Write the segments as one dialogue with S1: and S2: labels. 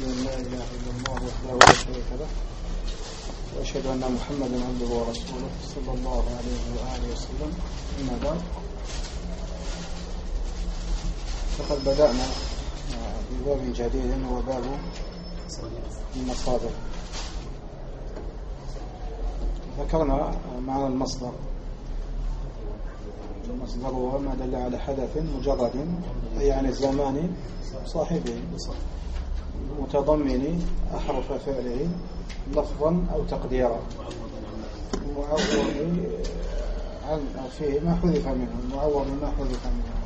S1: أن لا إله إلا الله وحده لا شريك له وأشهد أن محمدا عبده ورسوله صلى الله عليه وآله وسلم. أما بعد، فقد بدأنا بباب جديد وهو باب المصادر. ذكرنا معنى المصدر. المصدر هو ما دل على حدث مجرد أي عن الزمان صاحبه متضمن أحرف فعله لفظا أو تقديرا معوض فيه ما حذف منه، معوض ما حذف منه.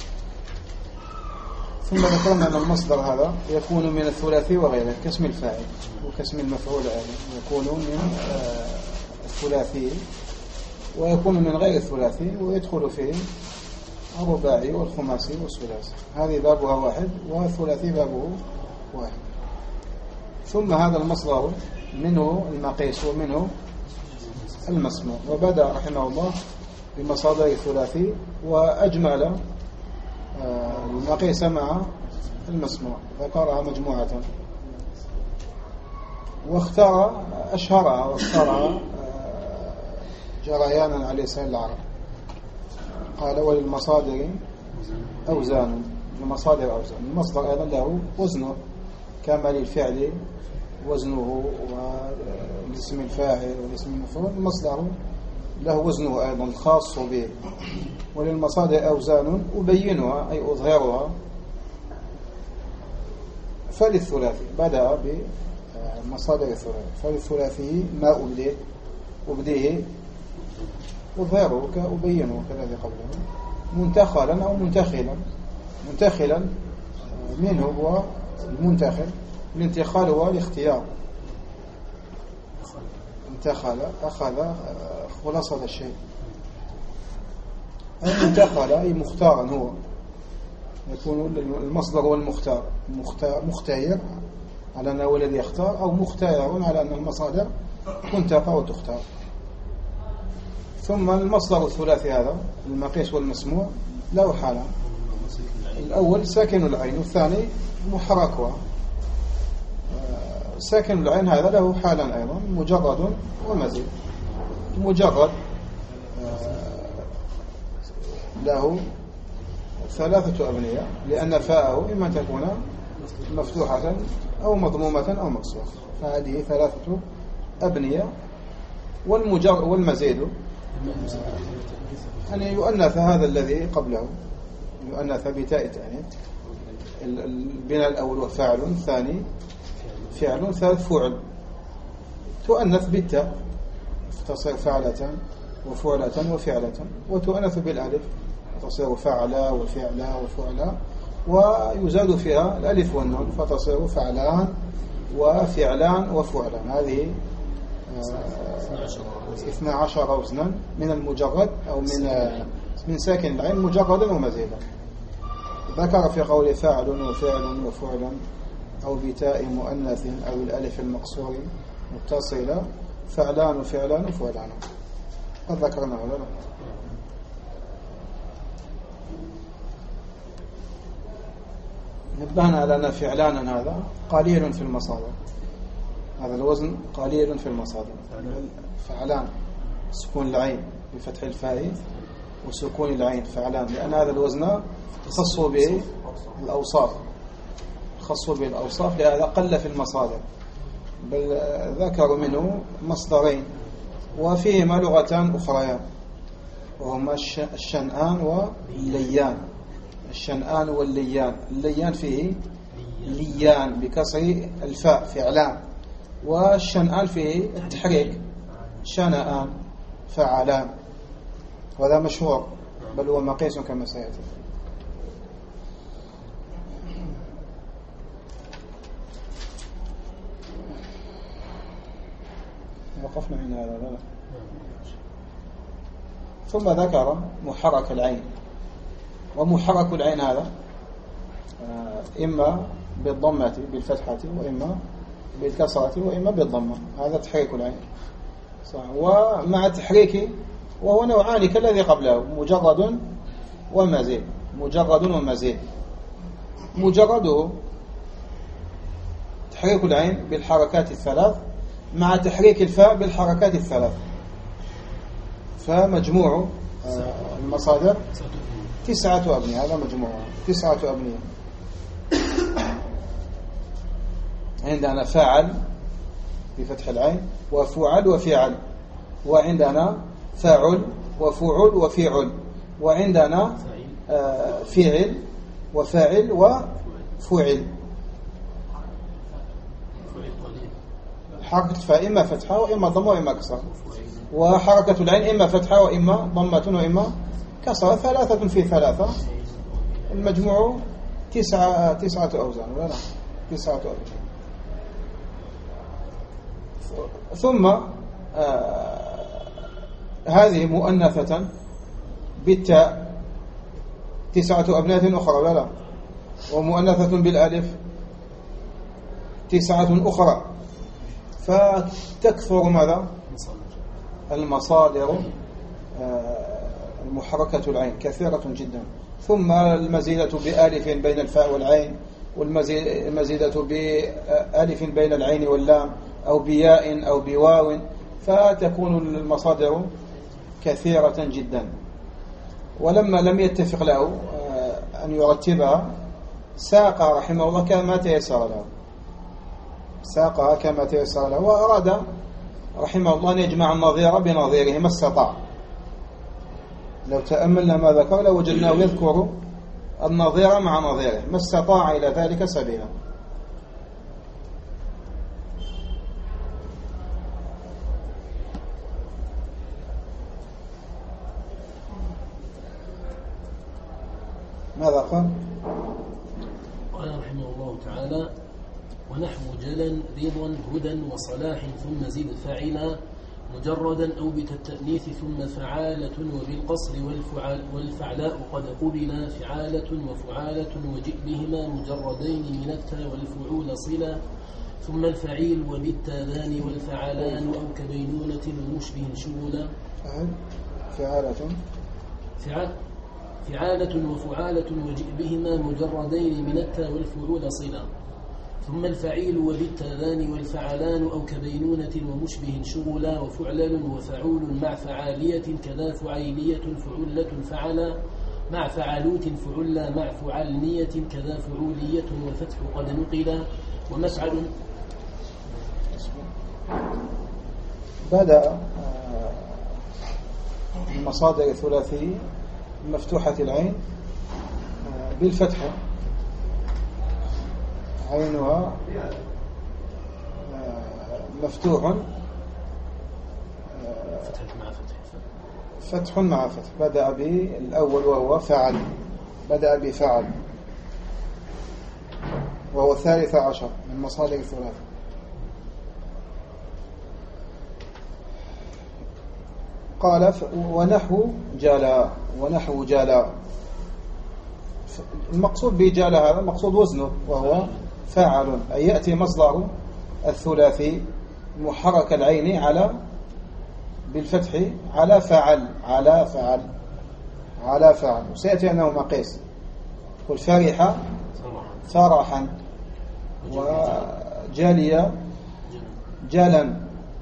S1: ثم ذكرنا أن المصدر هذا يكون من الثلاثي وغيره كاسم الفاعل وكاسم المفعول أيضا، يكون من الثلاثي ويكون من غير الثلاثي، ويدخل فيه الرباعي والخماسي والثلاثي. هذه بابها واحد والثلاثي بابه واحد. ثم هذا المصدر منه المقيس ومنه المسموع. وبدأ رحمه الله بمصادر الثلاثي وأجمل المقيس مع المسموع، ذكرها مجموعة واختار أشهرها واختارها جريانا على لسان العرب. قال وللمصادر أوزان، المصادر أوزان. المصدر أيضا له وزنه كما للفعل وزنه والاسم الفاعل والاسم المفعول، المصدر له وزنه أيضا الخاص به. وللمصادر أوزان أبينها أي أظهرها. فللثلاثي بدأ بمصادر الثلاثي. فللثلاثي ما أبديه أظهره كأبينه كالذي قبله، منتخلا أو منتخلا. منتخلا منه هو المنتخل، الانتخال هو الاختيار. انتخل أخذ خلاصة الشيء. المنتخل أي مختارا، هو يكون المصدر هو المختار، مختير على أنه هو الذي يختار، أو مختار على أن المصادر تنتقى وتختار. ثم المصدر الثلاثي هذا المقيس والمسموع له حالة. الأول ساكن العين والثاني محركها. ساكن العين هذا له حالا أيضا، مجرد ومزيد. مجرد له ثلاثة أبنية، لأن فاءه إما تكون مفتوحة أو مضمومة أو مكسورة، فهذه ثلاثة أبنية. والمزيد أن يؤنث هذا الذي قبله، يؤنث بتاء تأنيث. البناء الأول وفاعل، الثاني فعل، ثالث فعل. تؤنث بالتاء تصير فعلة وفعلة وفعلة، وتؤنث بالألف تصير فعلا وفعلا وفعلا، ويزاد فيها الألف والنون فتصير فعلان وفعلان وفعلان. هذه 12 وزنا من المجرد أو من ساكن العين مجردا ومزيدا. ذكر في قوله فاعل وفعل وفعل أو بتاء مؤنث أو الألف المقصور متصلة، فعلان وفعلان وفعلان. قد ذكرنا ولا لا؟ نبهنا على أن فعلانا هذا قليل في المصادر. هذا الوزن قليل في المصادر. فعلان سكون العين بفتح الفاء وسكون العين فعلان، لأن هذا الوزن خص به الأوصاف، خص به الأوصاف، لهذا قل في المصادر. بل ذكروا منه مصدرين وفيهما لغتان أخريان، وهما الشنآن والليان. الشنآن والليان. الليان فيه ليان بكسر الفاء فعلان، والشنآن فيه التحريك شنآن فعلان. وهذا مشهور بل هو مقيس كما سيأتي. وقفنا عند هذا لا. ثم ذكر محرك العين. ومحرك العين هذا إما بالضمة بالفتحة وإما بالكسرة وإما بالضمة، هذا تحريك العين. ومع التحريك وهو نوعان كالذي قبله، مجرد ومزيد. مجرد ومزيد. مجرده تحريك العين بالحركات الثلاث مع تحريك الفاء بالحركات الثلاث. فمجموع المصادر 9 أبنية. هذا مجموع 9 أبنية. عندنا فاعل بفتح العين وفعل وفعل، وعندنا فاعل وفعل وفعل، وعندنا فعل وفاعل وفعل. حركة الفاء إما فتحة وإما ضمة وإما كسرة، وحركة العين إما فتحة وإما ضمة وإما كسرة. 3 في 3 المجموع 9 أوزان ولا لا؟ 9 أوزان. ثم هذه مؤنثة بالتاء 9 أبنية أخرى ولا لا؟ ومؤنثة بالألف 9 أخرى. فتكثر ماذا؟ المصادر المحركة العين كثيرة جدا. ثم المزيدة بألف بين الفاء والعين، والمزيدة بألف بين العين واللام، أو بياء أو بواو، فتكون المصادر كثيرة جدا. ولما لم يتفق له أن يرتبها ساق رحمه الله كما تيسر له، ساقها كما تيسر له، وأراد رحمه الله أن يجمع النظير بنظيره ما استطاع. لو تأملنا ما ذكر لوجدناه يذكر النظير مع نظيره ما استطاع إلى ذلك سبيلا. ماذا قال؟
S2: قال رحمه الله تعالى: ونحو جلا رضا هدى وصلاح ثم زد فاعلا مجردا أو بالتأنيث ثم فعالة وبالقصر والفعلاء قد قبلا فعالة وفعالة وجئ بهما مجردين من التاء والفعول صلا ثم الفعيل وبالتاذان والفعلان أو كبينونة ومشبه شغلا فعالة وفعالة وجئ بهما مجردين من التاء والفعول صلا ثم الفعيل وبالتاذان والفعلان أو كبينونة ومشبه شغلا وفعلل وفعول مع فعالية كذا فعيلية فعلة فعلا مع فعلوت فعلا مع فعلنية كذا فعولية والفتح قد نقلا ومفعل.
S1: بدأ المصادر الثلاثية مفتوحة العين بالفتحة، عينها مفتوح فتح مع فتح. بدأ بالأول وهو فعل، بدأ بفعل وهو 13 من مصادر الثلاثة. قال ونحو جالا، ونحو جالا. المقصود بجالا هذا مقصود وزنه وهو فاعل، أي يأتي مصدر الثلاثي محرك العين على بالفتح على فعل على فعل على فعل. وسيأتي أنه مقيس. والفرح فرحا، وجاليا جالا،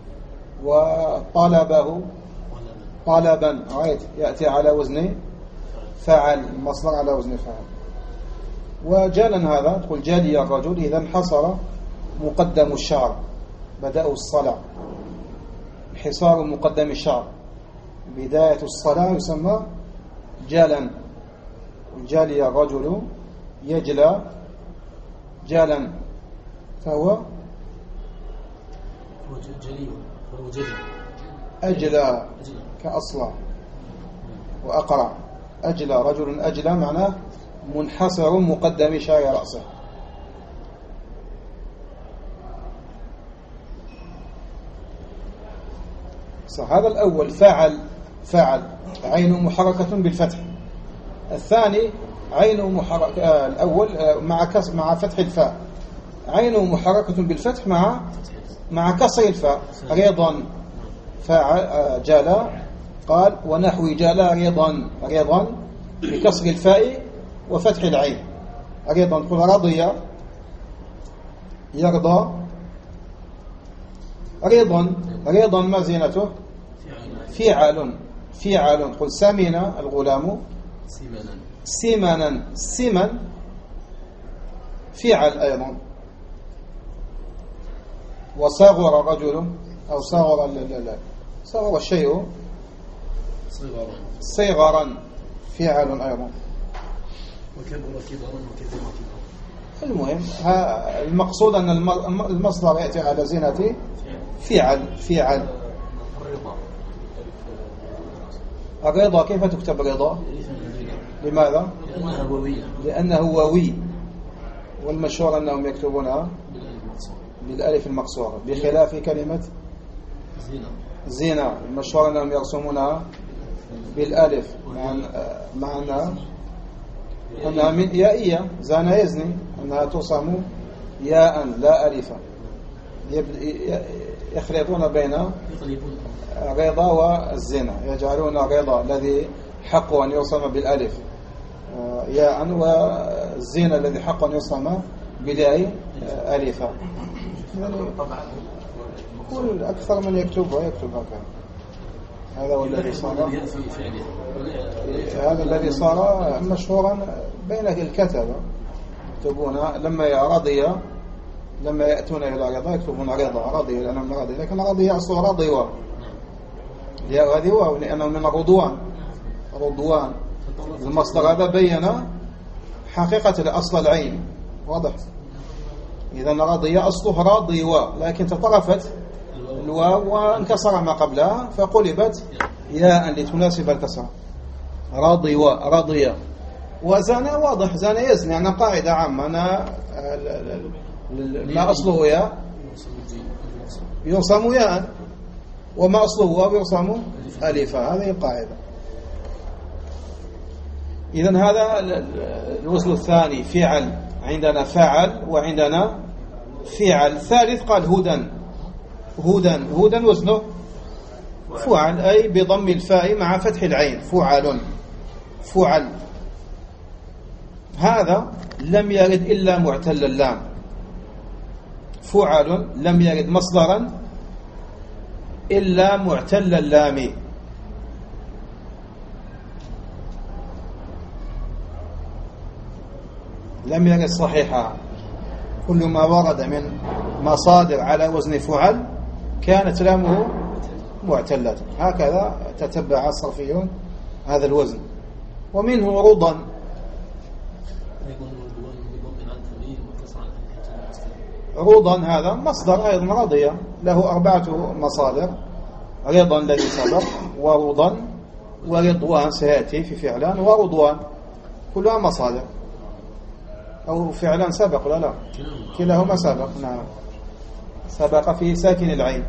S1: وطلبه طلبا. يأتي على وزن فعل، المصدر على وزن فعل. وجالا هذا تقول جالي الرجل إذا انحصر مقدم الشعر، بدأ الصلع، انحصار مقدم الشعر، بداية الصلاة يسمى جالا. جالي الرجل يجلى جالا، فهو أجلى كأصلع وأقرع. أجلى رجل، أجلى معناه منحصر مقدم شعر رأسه. هذا الأول فاعل، فاعل عين محركة بالفتح. الثاني عين محركة، الأول مع فتح الفاء، عين محركة بالفتح مع كسر الفاء. رضا فاعل جالا. قال ونحو جالا رضا، رضا بكسر الفاء وفتح العين. رضا تقول رضي يرضى رضا. رضا ما زينته؟ فعل. قل سمن الغلام سمنا. سمن فعل أيضا. وصغر الرجل أو صغر الشيء صغرا فعل أيضا.
S2: وكبر كبرا وكثر كبرا.
S1: المهم المقصود أن المصدر يأتي على زينة فعل. الرضا كيف تكتب رضا؟ لماذا؟ لأنه واوي، والمشهور أنهم يكتبونها بالألف المقصورة، بخلاف كلمة زينة المشهور أنهم يرسمونها بالألف مع أنها من يائية. زان يزني أنها تصم ياء لا ألفا. يخلطون بين الرضا والزنا، يجعلون الرضا الذي حق أن يرسم بالألف ياء، والزنا الذي حق أن يرسم بالياء ألفا. يعني كل أكثر من يكتبها هكذا. هذا هو الذي صار، هذا الذي صار مشهورا بين الكتبة. يكتبون لما يأتون إلى رضا يكتبون رضي لأنهم رضي، لكن رضي أصله رضي لأنه من رضوان. المصدر هذا بين حقيقة الأصل العين، واضح. إذا رضي أصله راضي لكن تطرفت الواو وانكسر ما قبلها فقلبت ياء لتناسب الكسر. راضي وزنا واضح، زنا يزني، يعني قاعدة عامة. ما أصله ياء يرسم ياء، وما أصله واو يرسم ألفا. هذه قاعدة. إذن هذا الوصل الثاني فعل. عندنا فعل وعندنا فعل. الثالث قال هدى وزنه فعل، أي بضم الفاء مع فتح العين. فعل. هذا لم يرد إلا معتل اللام. فعل لم يرد مصدرا إلا معتل اللام. لم يرد صحيحا. كل ما ورد من مصادر على وزن فعل كانت لامه معتلة. هكذا تتبع الصرفيون هذا الوزن. ومنه رضا. رضا هذا مصدر أيضا رضي، له 4 مصادر: رضا الذي سبق، ورضا، ورضوان سيأتي في فعلان، ورضوان، كلها مصادر. أو فعلان سبق ولا لا؟ كلاهما سبق. نعم، سبق في ساكن العين.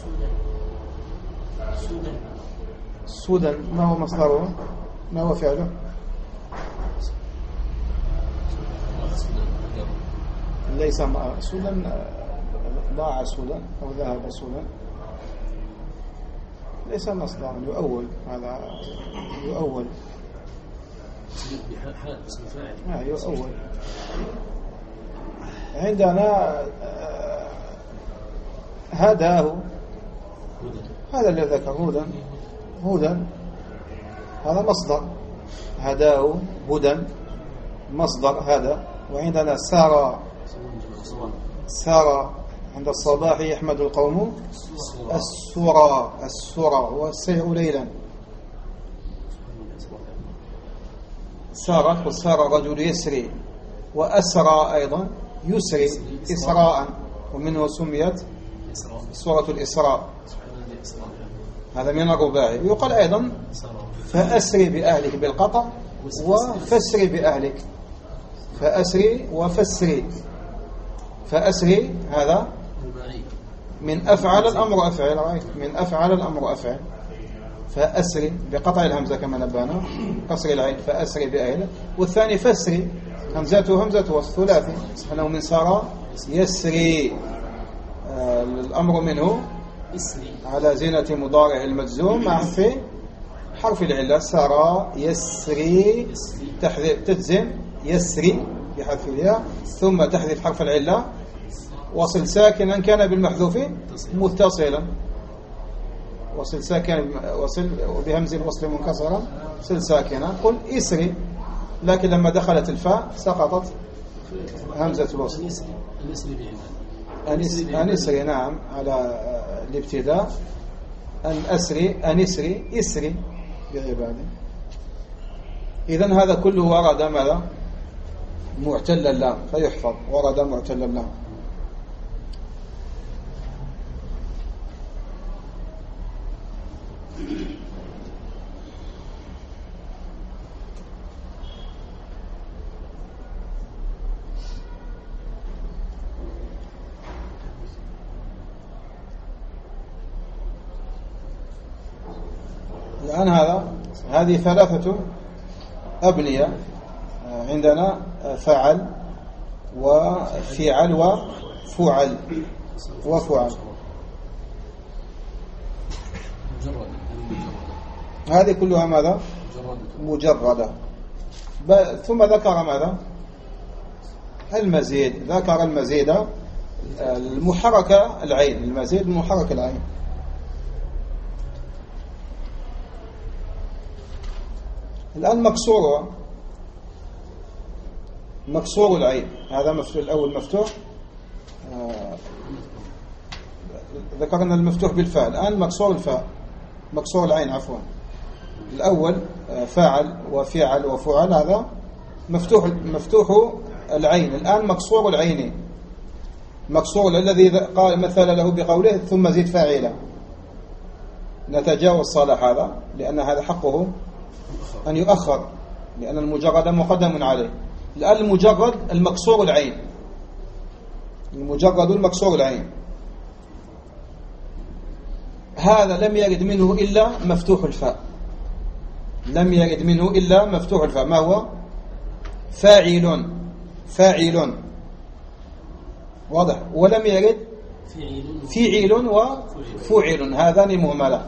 S1: سودا ما هو مصدره؟ ما هو فعله؟ ليس سودا. ضاع سودا أو ذهب سودا. ليس مصدر، يؤول. هذا يؤول. يؤول. عندنا هداه. هذا الذي ذكر هدى هذا مصدر. هداه هدى مصدر هذا. وعندنا سارى عند الصباح يحمد القوم السرى والسير ليلا. سار الرجل يسري، وأسرى أيضا يسري إسراء، ومنه سميت سورة الإسراء. هذا من الرباعي. ويقال أيضا فأسري بأهلك بالقطع وفسري بأهلك. فأسري وفسري. فأسري هذا من أفعل الأمر أفعل. رأيت من أفعل الأمر أفعل. فأسري بقطع الهمزة كما نبانا، قصر العين. فأسري بأهلك. والثاني فسري، همزة والثلاثي أنه من سارة يسري. الأمر منه على زينة مضارع المجزوم مع حرف العلة. سارة يسري، تجزم يسري بحذف الياء، ثم تحذف حرف العلة وصل ساكنا كان بالمحذوفين متصلا، وصل ساكن وصل بهمز الوصل منكسرا وصل ساكنا، قل إسري، لكن لما دخلت الفاء سقطت همزة الوصل. أنسري نعم على الابتداء، أنسري إسري بعباده. إذن هذا كله ورد ماذا؟ معتل اللام، فيحفظ ورد معتل اللام. الآن هذه ثلاثة أبنية عندنا: فعل وفعل وفعل هذه كلها ماذا؟ مجردة. ثم ذكر ماذا؟ المزيد، ذكر المزيد المحركة العين، المزيد المحركة العين. الآن مكسور العين، هذا مفتوح، الأول مفتوح، ذكرنا المفتوح بالفاء، الآن مكسور الفاء، مكسور العين عفوا. الأول فاعل وفعل وفعل، هذا مفتوح العين. الآن مكسور العين، مكسور الذي قال مثل له بقوله ثم زد فاعلا. نتجاوز صالح هذا لأن هذا حقه أن يؤخر، لأن المجرد مقدم عليه. الآن المجرد المكسور العين، المجرد المكسور العين، هذا لم يرد منه إلا مفتوح الفاء، لم يرد منه إلا مفتوح الفاء. ما هو؟ فاعل، واضح. ولم يرد فعل وفعل، هذان مهملان،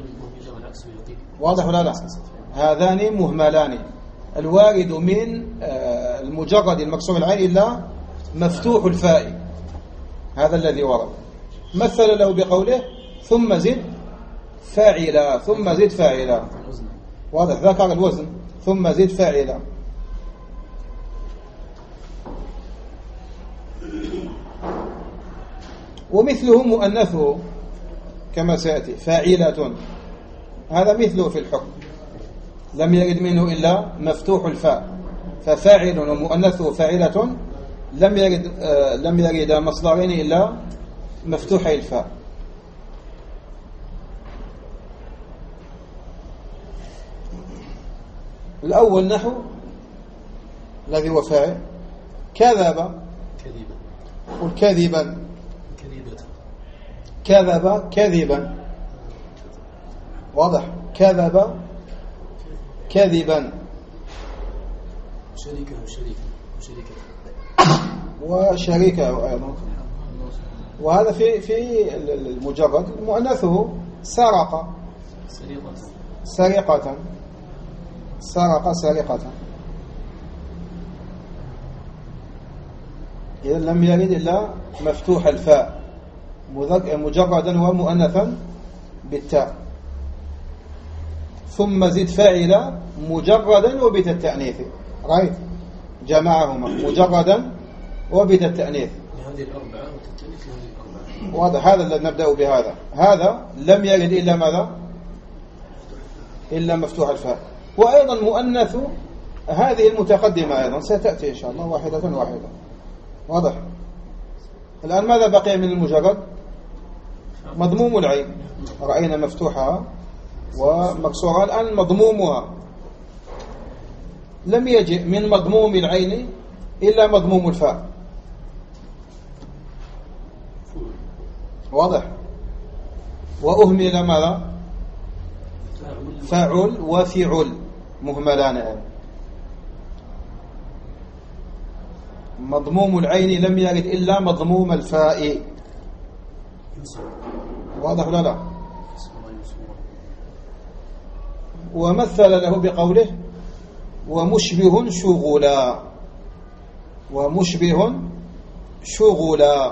S1: واضح ولا لا؟ هذان مهملان. الوارد من المجرد المكسور العين إلا مفتوح الفاء، هذا الذي ورد. مثل له بقوله ثم زد فاعلا، ثم زد فاعلا، واضح، ذكر الوزن ثم زد فاعلا. ومثله مؤنثه كما سيأتي، فاعلة، هذا مثله في الحكم، لم يرد منه إلا مفتوح الفاء. ففاعل ومؤنثه فاعلة لم يرد مصدرين إلا مفتوحي الفاء. الأول نحو الذي هو فاعل، كذب، قل كذبا، كذب كذبا، واضح، كذب كذبا. وشريكه أيضا. وهذا في المجرد. مؤنثه سرق، سرقة، سرق سرقة. إذا لم يرد إلا مفتوح الفاء، مجردا ومؤنثا بالتاء. ثم زد فاعلا مجردا وبت التأنيث، رأيت جمعهما مجردا وبت التأنيث،
S2: هذه الأربعة وتتأنيث هذه الأربعة.
S1: واضح. هذا الذي نبدأ بهذا. هذا لم يرد إلا ماذا؟ إلا مفتوح الفاء. وأيضا مؤنث هذه المتقدمة أيضا ستأتي إن شاء الله واحدة واحدة، واضح. الآن ماذا بقي من المجرد؟ مضموم العين، رأينا مفتوحها ومكسورها. الآن مضمومها لم يجئ من مضموم العين إلا مضموم الفاء، واضح. وأهمل ماذا؟ فاعل وفعل مهملان. مضموم العين لم يرد إلا مضموم الفاء، واضح ولا لا؟ ومثل له بقوله ومشبه شغلا، ومشبه شغلا.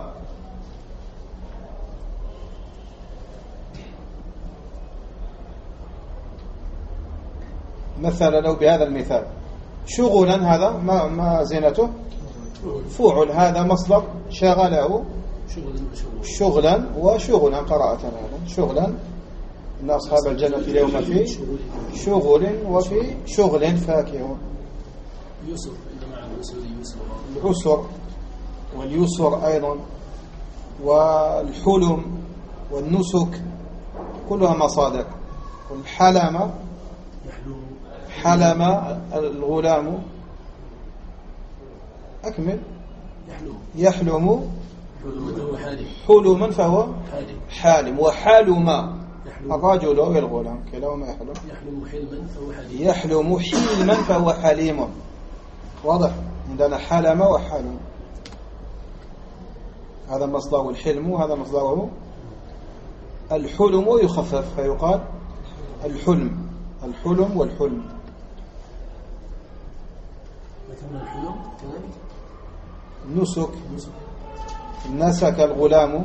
S1: مثلا لو بهذا المثال شغلا، هذا ما زينته؟ فعل. هذا مصدر شغله شغلا وشغلا قراءة. هذا شغلا إن أصحاب الجنة اليوم في شغل وفي شغل فاكهون.
S2: يسر مع
S1: العسر واليسر أيضا، والحلم والنسك كلها مصادر. والحلم، حلم الغلام، أكمل. يحلم حلما فهو حالم. وحلم الرجل والغلام كلاهما يحلم. يحلم حلما فهو حليم. واضح؟ عندنا حلم وحلم. هذا مصدره الحلم وهذا مصدره الحلم، ويخفف فيقال الحلم. الحلم والحلم. نسك، نسك الغلام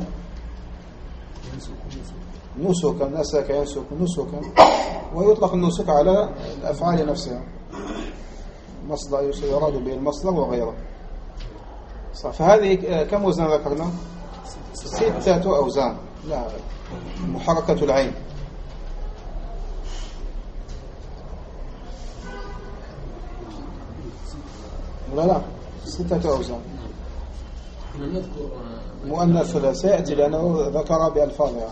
S1: نسكا، نسك ينسك نسكا. ويطلق النسك على الأفعال نفسها، مصدر يراد به المصدر وغيره. فهذه كم وزن ذكرنا؟ 6 أوزان. لا، محركة العين. لا 6 أوزان. مؤنث لا سيأتي لأنه ذكر بألفاظها.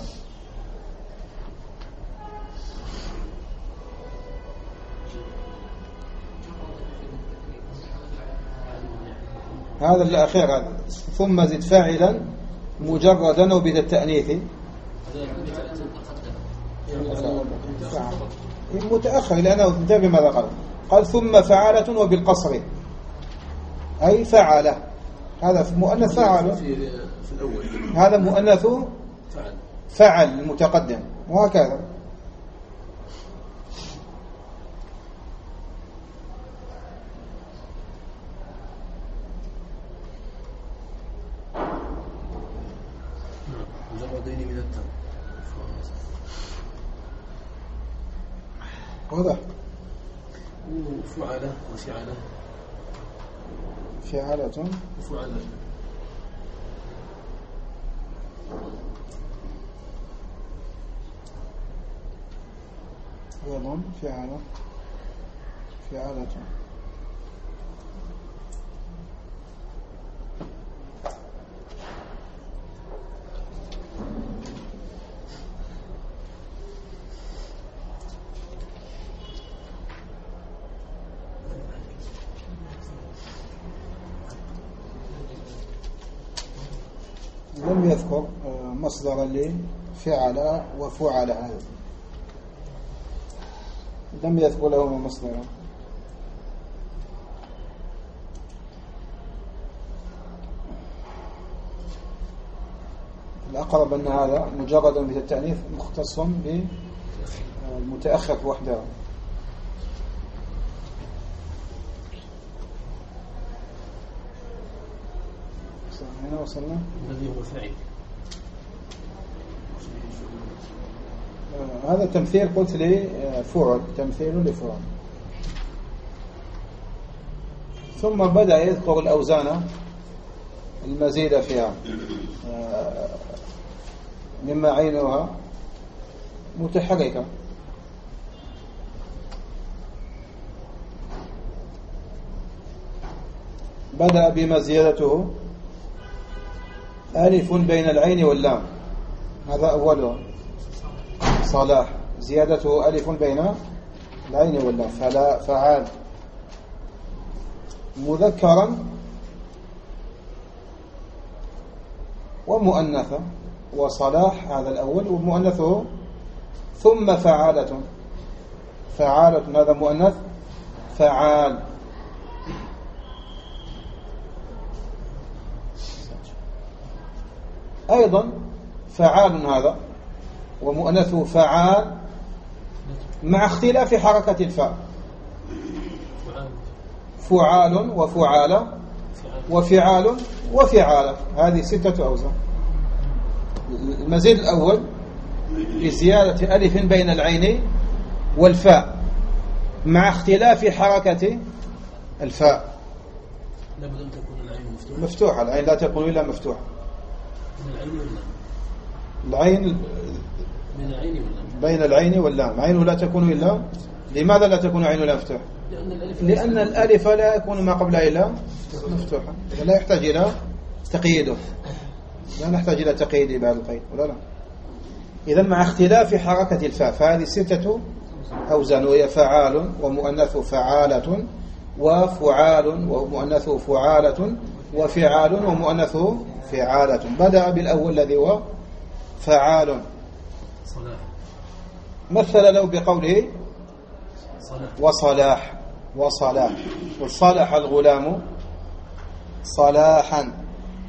S1: هذا الأخير هذا. ثم زد فاعلا مجردا وبالتأنيث. متأخر لأنه انتبه ماذا قال ثم فعالة وبالقصر، أي فعالة. هذا مؤنث فعل، هذا مؤنث فعل المتقدم، وهكذا. واضح؟
S2: فعلة وفعلة،
S1: فعلة
S2: وفعلة.
S1: أيضا فعلة فعلة. لم يذكر مصدرا لفعل وفعل، هذا لم يذكر له مصدرا. الأقرب أن هذا مجرد بالتأنيث مختص بالمتأخر وحده. هنا وصلنا
S2: الذي هو فاعل.
S1: هذا تمثيل قلت لي فعل، تمثيل لفعل. ثم بدأ يذكر الأوزان المزيدة فيها مما عينها متحركة. بدأ بما زيادته ألف بين العين واللام، هذا أوله صلاح، زيادته ألف بين العين واللام. فعال مذكرا ومؤنثا، وصلاح هذا الأول ومؤنثه. ثم فعالة، فعالة هذا مؤنث فعال. أيضا فعال هذا ومؤنثه فعال، مع اختلاف حركة الفاء. فعال وفعالة وفعال وفعالة. هذه 6 أوزان. المزيد الأول بزيادة ألف بين العين والفاء مع اختلاف حركة الفاء.
S2: لابد أن تكون العين
S1: مفتوحة. العين لا تكون إلا مفتوحة.
S2: من العين واللام.
S1: العين
S2: من العين واللام.
S1: بين العين واللام. عينه لا تكون إلا. لماذا لا تكون عينه لا مفتوحة؟ لأن الألف لا يكون ما قبلها إلا مفتوحة. لا يحتاج إلى تقييده. لا نحتاج إلى تقييد بعد القيد ولا لا. إذن مع اختلاف حركة الفاء. فهذه 6 أوزان وهي فعال ومؤنث فعالة وفعال ومؤنث فعالة وفعال ومؤنث فعالة. بدأ بالأول الذي هو فعال.
S2: صلاح.
S1: مثل له بقوله وصلاح. وصلاح. وصلح الغلام صلاحا.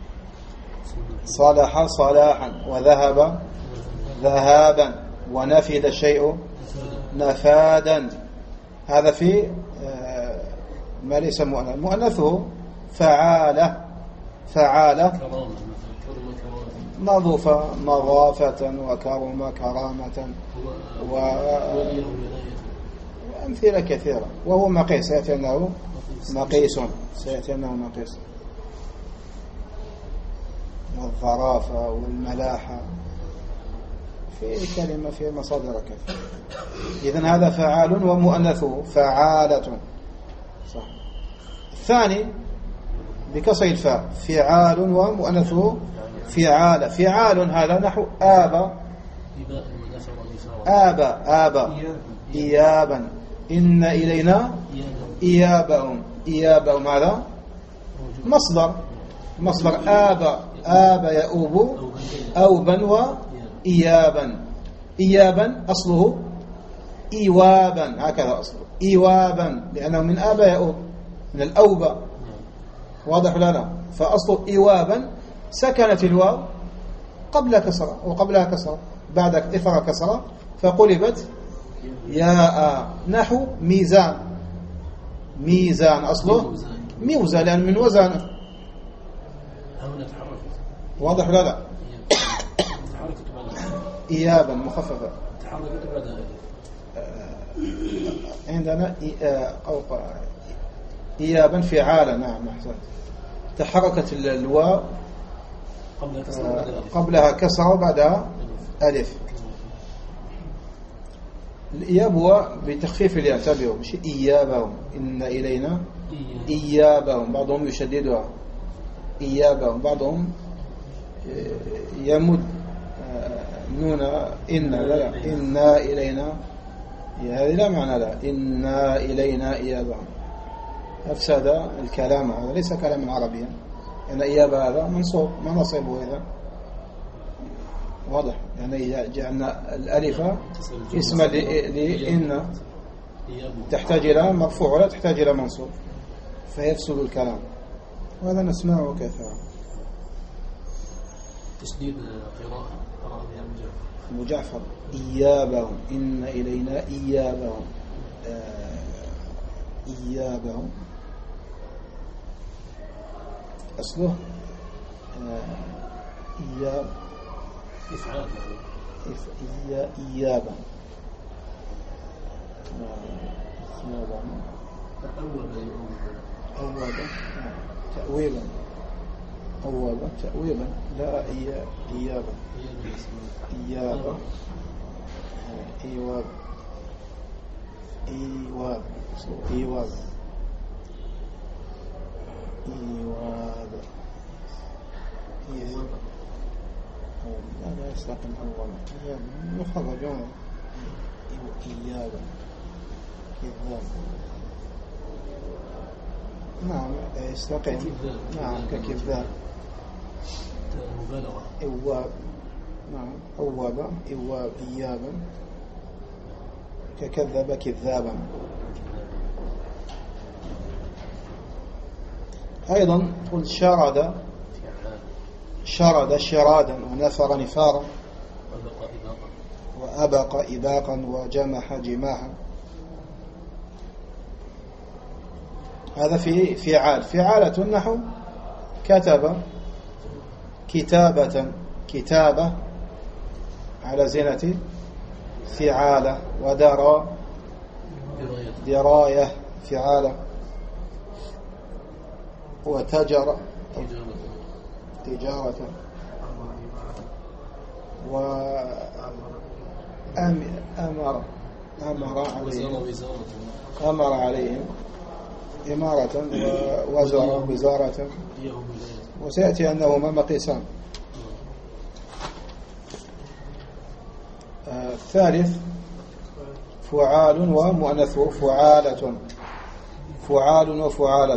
S1: صلح صلاحا. وذهب ذهابا. ونفد الشيء نفادا. هذا في ما ليس مؤنثه فعالة. فعالة نظف نظافة وكرم كرامة وأمثلة كثيرة. وهو مقيس. سيأتي أنه مقيس. سيأتي أنه مقيس. والظرافة والملاحة في كلمة في مصادر كثيرة. إذن هذا فعال ومؤنثه فعالة. صح. الثاني بكسر الفاء فعال ومؤنثه فعالة. فعال هذا نحو آبا. آبا إيابا. إن إلينا إيابهم. إيابهم هذا مصدر. مصدر آبا يؤوب أوبا وإيابا. إيابا أصله إيوابا. هكذا أصله إيوابا لأنه من آبا يؤوب من الأوبة. واضح ولا لا؟ فأصله إيوابا. سكنت الواو قبل كسرة وقبلها كسرة بعد إثر كسرة فقلبت ياء. نحو ميزان. ميزان أصله ميوزة لأن من وزانه. واضح ولا لا؟ إيابا مخففة. عندنا إيابا فعالة. نعم أحسنت. تحركت الواو قبلها كسرة وبعدها ألف. الإياب هو بتخفيف الياء. تابعوا مش إيابهم. إن إلينا إيابهم. بعضهم يشددها إيابهم. بعضهم يمد نون إن. لا إنا إلينا. هذه لا معنى لا. إنا إلينا إيابهم. أفسد الكلام. هذا ليس كلاما عربيا. إن إياب هذا منصوب. ما نصيبه إذا؟ واضح. يعني جعلنا الألف اسم لإن تحتاج إلى مرفوع ولا تحتاج إلى منصوب فيفسد الكلام. وهذا نسمعه كثيرا.
S2: تشديد قراءة
S1: أبو جعفر إيابهم. إن إلينا إيابهم. إيابهم أصله إياب
S2: إفعال.
S1: إيابا. أولا تأويلا. أولا تأويلا. لا إيابا. إيابا. إيواب. إيواب. إيواب. إيواب. لا يستقيم أولا. مخرجون. إيابا. كذاب. نعم يستقيم. نعم ككذاب.
S2: مبالغة.
S1: إواب. نعم أوابا. إواب. إيابا. ككذب كذابا. أيضا تقول شرد. شرد شرادا. ونفر نفارا. وأبق إباقا. وجمح جماحا. هذا في فعال. فعالة نحو كتب، كتابة، كتابة على زينة فعالة، ودرى دراية فعالة، وتجر تجارة، وأمر عليهم إمارة، وزارة، وسيأتي أنهما مقيسان. الثالث فعال ومؤنثه فعالة، فعال وفعالة.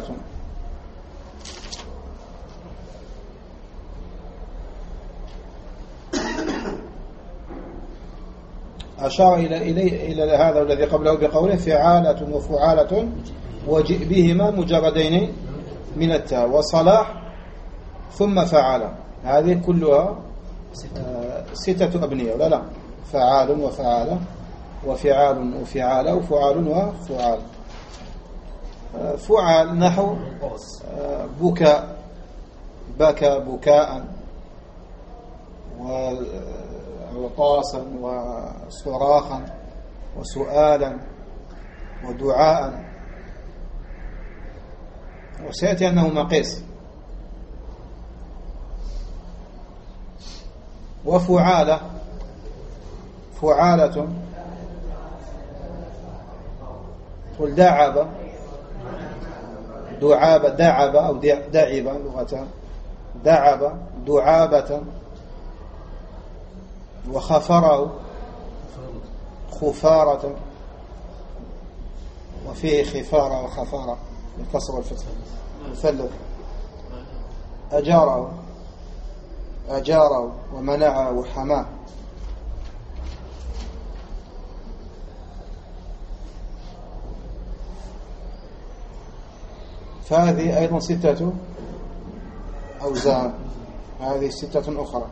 S1: أشار إلى هذا الذي قبله بقوله فعالة وفعالة، وجئ بهما مجردين من التاء، وصلاح ثم فعال. هذه كلها 6 أبنية، لا فعال وفعالة، وفعال وفعالة، وفعال وفعال. فعال نحو بكاء، بكى بكاء، وعطاسا، وصراخا، وسؤالا، ودعاء. وسيأتي أنه مقيس. وفعالة، فعالة تقول دعب، دعاب، دعب أو دعب لغة، دعب، دعابة، وخفره خفارة، وفيه خفارة وخفارة بالكسر والفتح. مثلث أجاره، أجاره، ومنعه، وحماه. فهذه أيضا 6 أوزان. هذه 6 أخرى.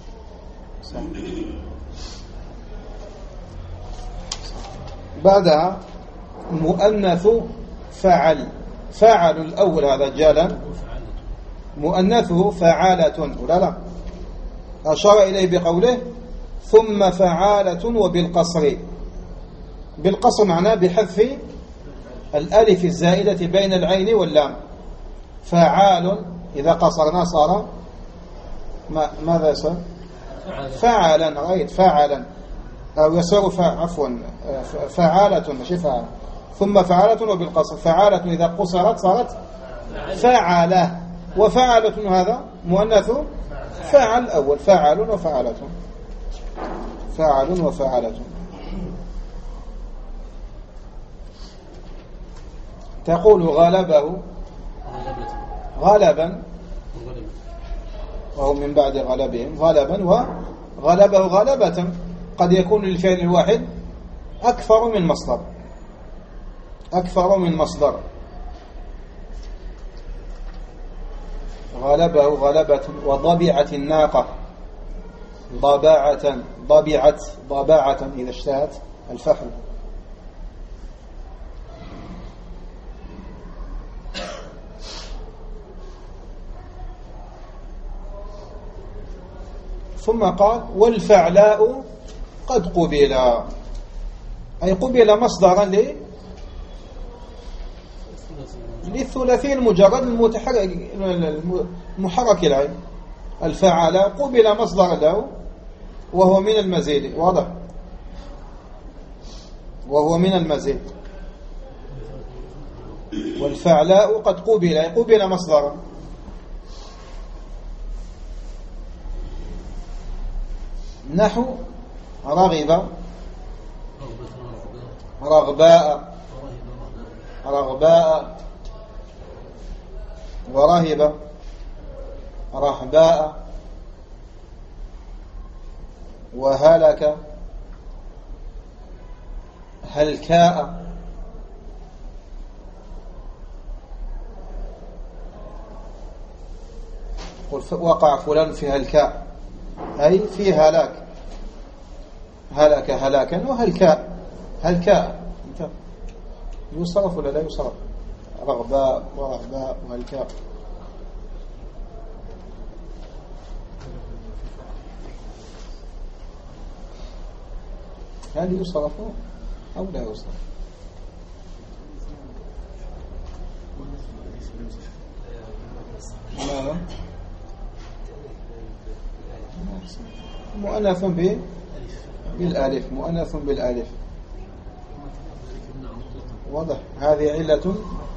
S1: بعدها مؤنث فعل. فاعل الأول هذا جالا، مؤنثه فعالة، ولا أشار إليه بقوله ثم فعالة، وبالقصر. بالقصر معناه بحذف الألف الزائدة بين العين واللام. فعال إذا قصرنا صار ماذا صار؟ فعلا. رأيت فعلا، أو يصير عفوا فعالة، مش فعل. ثم فعالة وبالقصر. فعالة إذا قصرت صارت فعالة، وفعالة هذا مؤنث فعل أول. فعل وفعالة، فعل وفعالة. تقول غلبه غلبا، وهو من بعد غلبهم غلبا، وغلبه غلبة. قد يكون للفعل الواحد أكثر من مصدر، أكثر من مصدر. غلبه غلبة. وضبعت الناقة ضباعة، ضبعت ضباعة إذا اشتهت الفحل. ثم قال والفعلاء قد قبل، أي قبل مصدرا للثلاثي المجرد المحرك العين. الفعلاء قبل مصدرا له، وهو من المزيد. واضح؟ وهو من المزيد. والفعلاء قد قبل مصدرا. نحو رغب، رغباء، رغباء، ورهب، رهباء، وهلك، هلكاء. وقع فلان في هلكاء، أي في هلاك. هلك هلاكا، وهلكاء هلكاء. يصرف ولا لا يصرف؟ رغباء ورهباء وهلكاء. هل يصرف أو لا يصرف؟ ماذا؟ مؤنث بالالف، مؤنث بالالف. واضح. هذه علة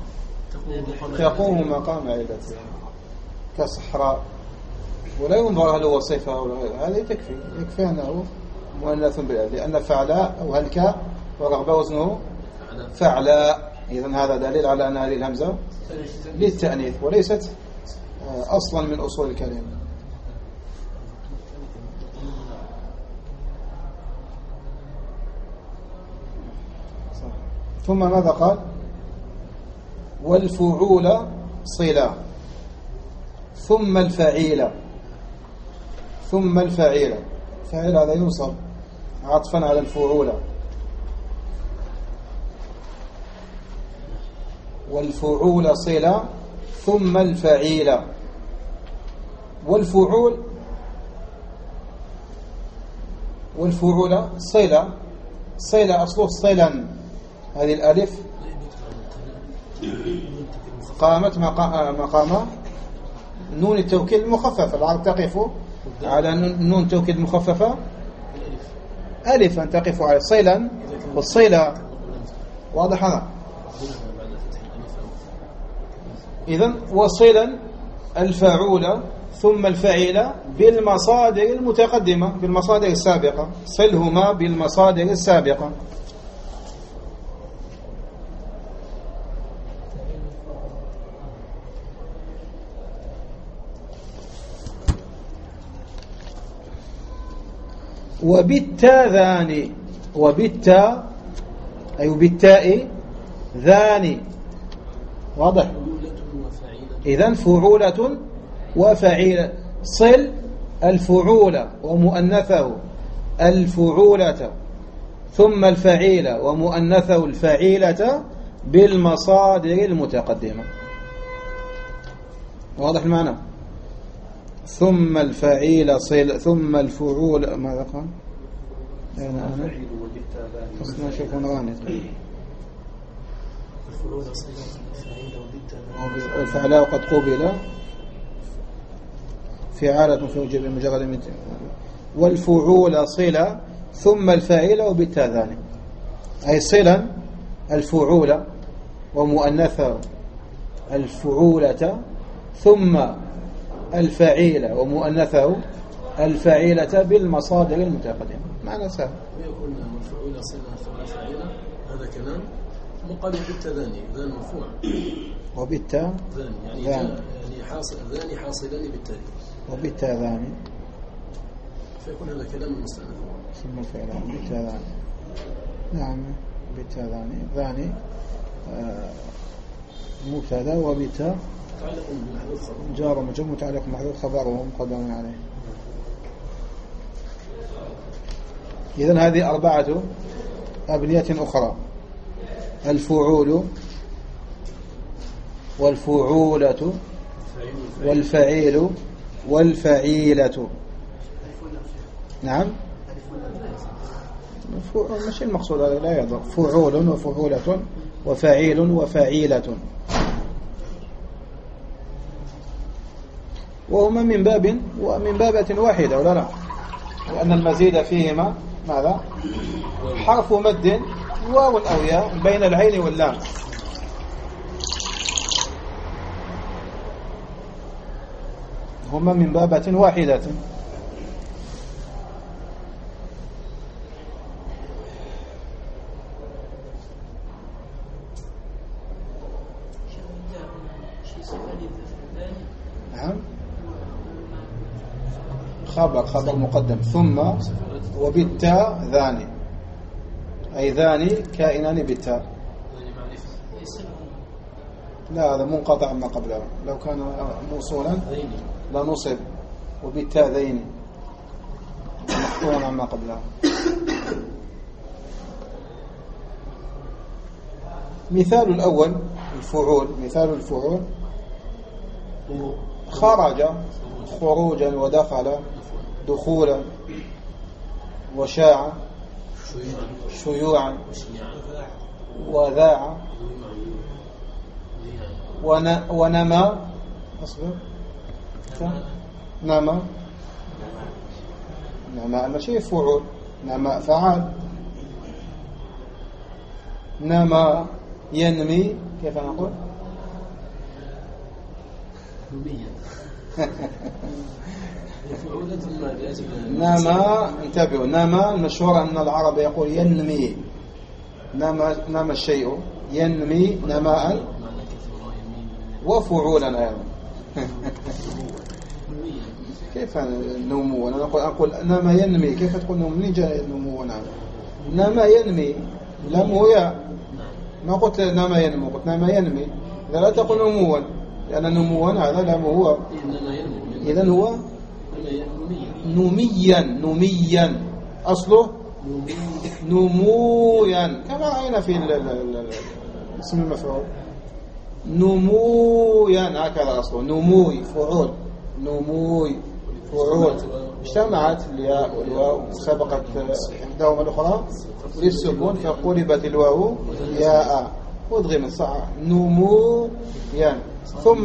S1: تقوم مقام علة كصحراء، ولا ينظر هل هو صفة أو غير. هذه يكفي أنه مؤنث بالالف، لأن فعلاء أو هلكاء ورغباء وزنه فعلاء. إذن هذا دليل على أن هذه الهمزة للتأنيث وليست أصلا من أصول الكلمة. ثم ماذا قال؟ والفعول صلة ثم الفعيل. ثم الفعيل، فعيل هذا ينصب عطفا على الفعول. والفعول صلة ثم الفعيل. والفعول صلة أصله صلا. هذه الألف قامت مقام نون التوكيد المخففة. العرب تقف على نون التوكيد المخففة ألفا، تقف على صلا والصلة. واضح هذا؟ إذن وصلا الفعول ثم الفعيل بالمصادر المتقدمة، بالمصادر السابقة. صلهما بالمصادر السابقة. وبالتاء ذاني، وبالتاء أي بالتاء ذاني. واضح؟ إذن فعولة وفعيلة. صل الفعول ومؤنثه الفعولة ثم الفعيلة ومؤنثه الفعيلة بالمصادر المتقدمة. واضح المعنى؟ ثم الفعيل صل ثم الفعول. ماذا قال؟ أنا خصنا نشوف نغاني. والفعلاء قد قبل فعالة في وجه بمجرد من. والفعول صلة ثم الفعيل وبالتاء ذاني، أي صلا الفعول ومؤنثه الفعولة ثم الفعيل ومؤنثه الفعيلة بالمصادر المتقدمة. معنى سهل.
S2: ويكون الفعول صلة ثم فعيلة، هذا كلام مقابل بالتاء ذاني، ذان مرفوع
S1: وبالتاء
S2: ذاني، يعني حاصل ذاني حاصلان بالتاء
S1: وبالتاء ذاني،
S2: فيكون هذا كلام المستأنف.
S1: ثم الفعل بالتاء ذاني. نعم بالتاء ذاني. ذاني مبتدا وبالتاء
S2: متعلق بمحذوف خبر،
S1: جار ومجرور متعلق بمحذوف خبره مقدم عليه. إذن هذه 4 أبنية أخرى: الفعول والفعولة والفعيل والفعيلة. نعم مش المقصود هذا، لا يضر. فعول وفعولة وفعيل وفعيلة، وهما من بابة واحدة ولا لا؟ لأن المزيد فيهما ماذا؟ حرف مد واو أو ياء بين العين واللام. هما من بابة واحدة. نعم خبر مقدم. ثم وبالتاء ذاني، أي ذاني كائنان بالتاء. لا هذا منقطع ما قبله، لو كان موصولا لنصب. وبالتاء ذين مقطوعا عما قبله. مثال الأول الفعول، مثال الفعول خرج خروجا، ودخل دخولا، وشاع شيوعا، وذاع ونما أصبر نما ماشي فعول، نما فعال. نما ينمي، كيف نقول؟ نما، انتبهوا، نما المشهور أن العرب يقول ينمي، نما الشيء ينمي نماء وفعولا أيضا. كيف نمو؟ أنا أقول نما ينمي، كيف تقول نمي جاء نمو؟ نما ينمي لم هو، ما قلت نما ينمو، قلت نما ينمي. إذا لا تقول نموا، لأن نموا هذا لم هو، إذن هو نميا أصله نمويا، كما رأينا في اسم المفعول نمويا، هكذا أصله نموي فعول، نموي فعول. اجتمعت الياء والواو وسبقت إحداهما الأخرى للسكون، فقلبت الواو ياء وادغمت، صح، نمويا. ثم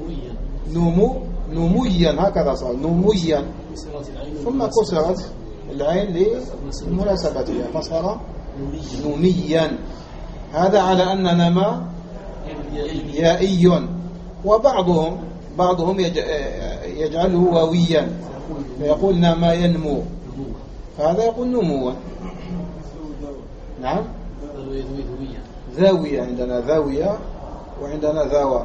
S1: نمويا، هكذا صار نمويا، ثم كسرت العين لمناسبتها فصار نميا. هذا على أن نما يائي، وبعضهم يجعله واويا فيقول نما ينمو، فهذا يقول نموا. نعم، ذاوية، عندنا ذاوية وعندنا ذاوى.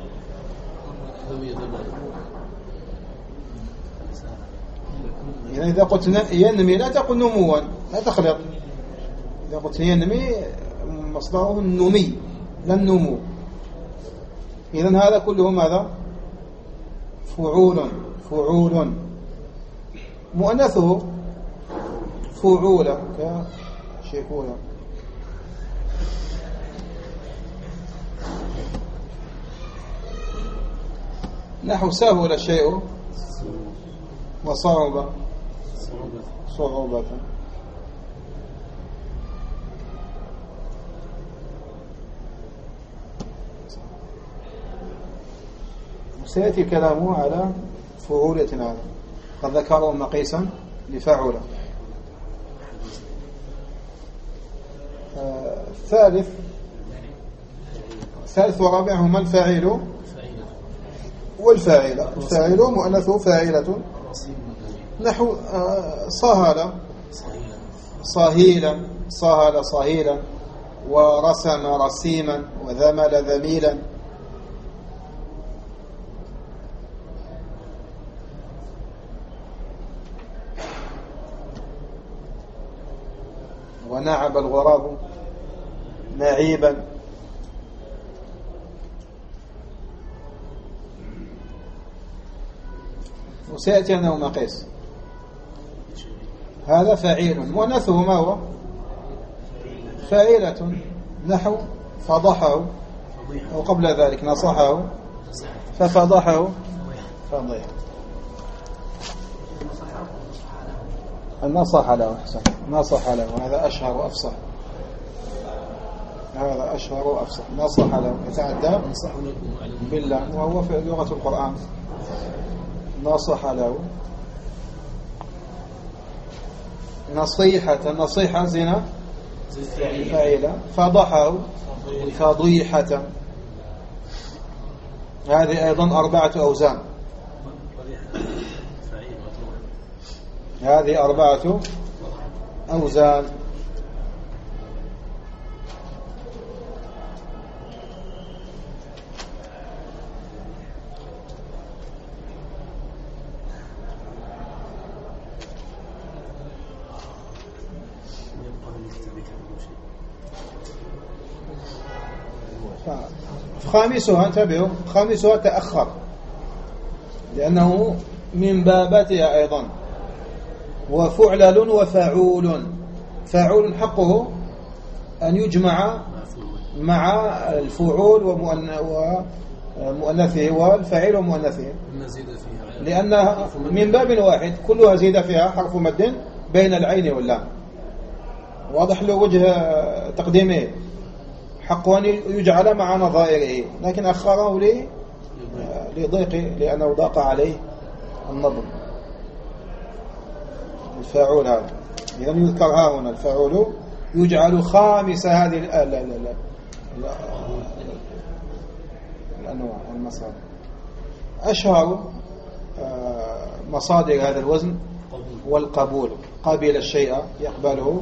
S1: يعني إذا قلت ينمي لا تقل نموا، لا تخلط. إذا قلت ينمي مصدره النمي لا النمو. إذن هذا كله ماذا؟ فعول. مؤنثه فعولة كشيكولة. نحو سهل الشيء وصعب صعوبة. سيأتي كلامه على فعولة هذا، قد ذكروا مقيسا لفعولة. ثالث ورابع هما الفاعل والفاعلة. الفاعل مؤنثه فاعلة، نحو صهل صهيلا، صهل صهيلا، ورسم رسيما، وذمل ذميلا. ونعب الغراب نعيبا. وسيأتي أنه مقيس. هذا فعيل، مؤنثه ما هو؟ فاعلة، نحو فضحه، أو قبل ذلك نصحه ففضحه فضيح. النصح له، أحسن، نصح له، هذا أشهر وأفصح، هذا أشهر وأفصح. نصح له يتعدى بالله، وهو في لغة القرآن. نصح له. نصيحة، نصيحة زنا فاعلة. فضحه فضيحة. هذه أيضا 4 أوزان، هذه 4 أوزان. خامسها، انتبهوا، خامسها تأخر لأنه من باباتها أيضا، وفعلل وفاعول. فاعول حقه أن يجمع مع الفعول ومؤنثه والفاعل ومؤنثه، لأنها من باب واحد كلها زيد فيها حرف مد بين العين واللام. واضح له وجه تقديمه، حق أن يجعل مع نظائره، لكن أخره لضيق، لأنه ضاق عليه النظم. الفاعول هذا إذن يذكر ها هنا الفاعول يجعل خامس هذه الأنواع المصادر. أشهر مصادر هذا الوزن والقبول، قبل الشيء يقبله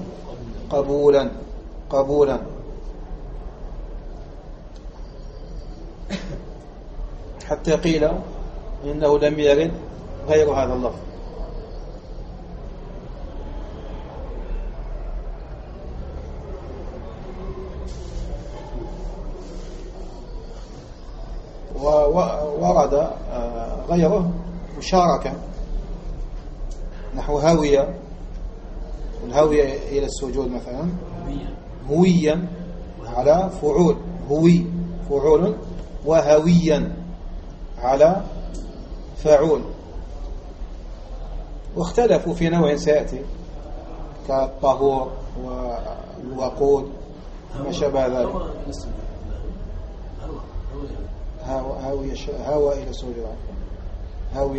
S1: قبولا. حتى قيل إنه لم يرد غير هذا اللفظ. وورد غيره مشاركة، نحو هاوية، الهاوية إلى السجود مثلا، هويا على فعول، هوي فعول، وهويا على فعول. واختلفوا في نوع سيأتي كالطهور والوقود ما شابه ذلك. هاوى إلى سجود، هاوي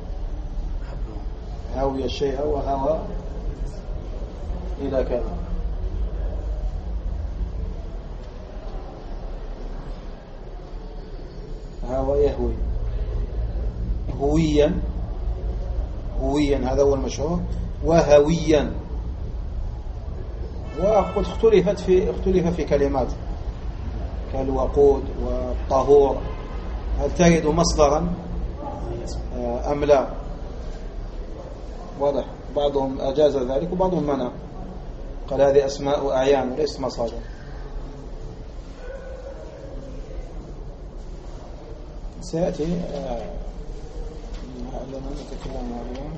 S1: الشيء وهوى إلى كذا. هوى يهوي، هويا هذا هو المشهور، وهويا. وقد اختلف في كلمات كالوقود والطهور، هل تجد مصدرا أم لا؟ واضح، بعضهم أجاز ذلك وبعضهم منع، قال هذه أسماء وأعيان وليس مصادر. سيأتي لما نتكلم عنه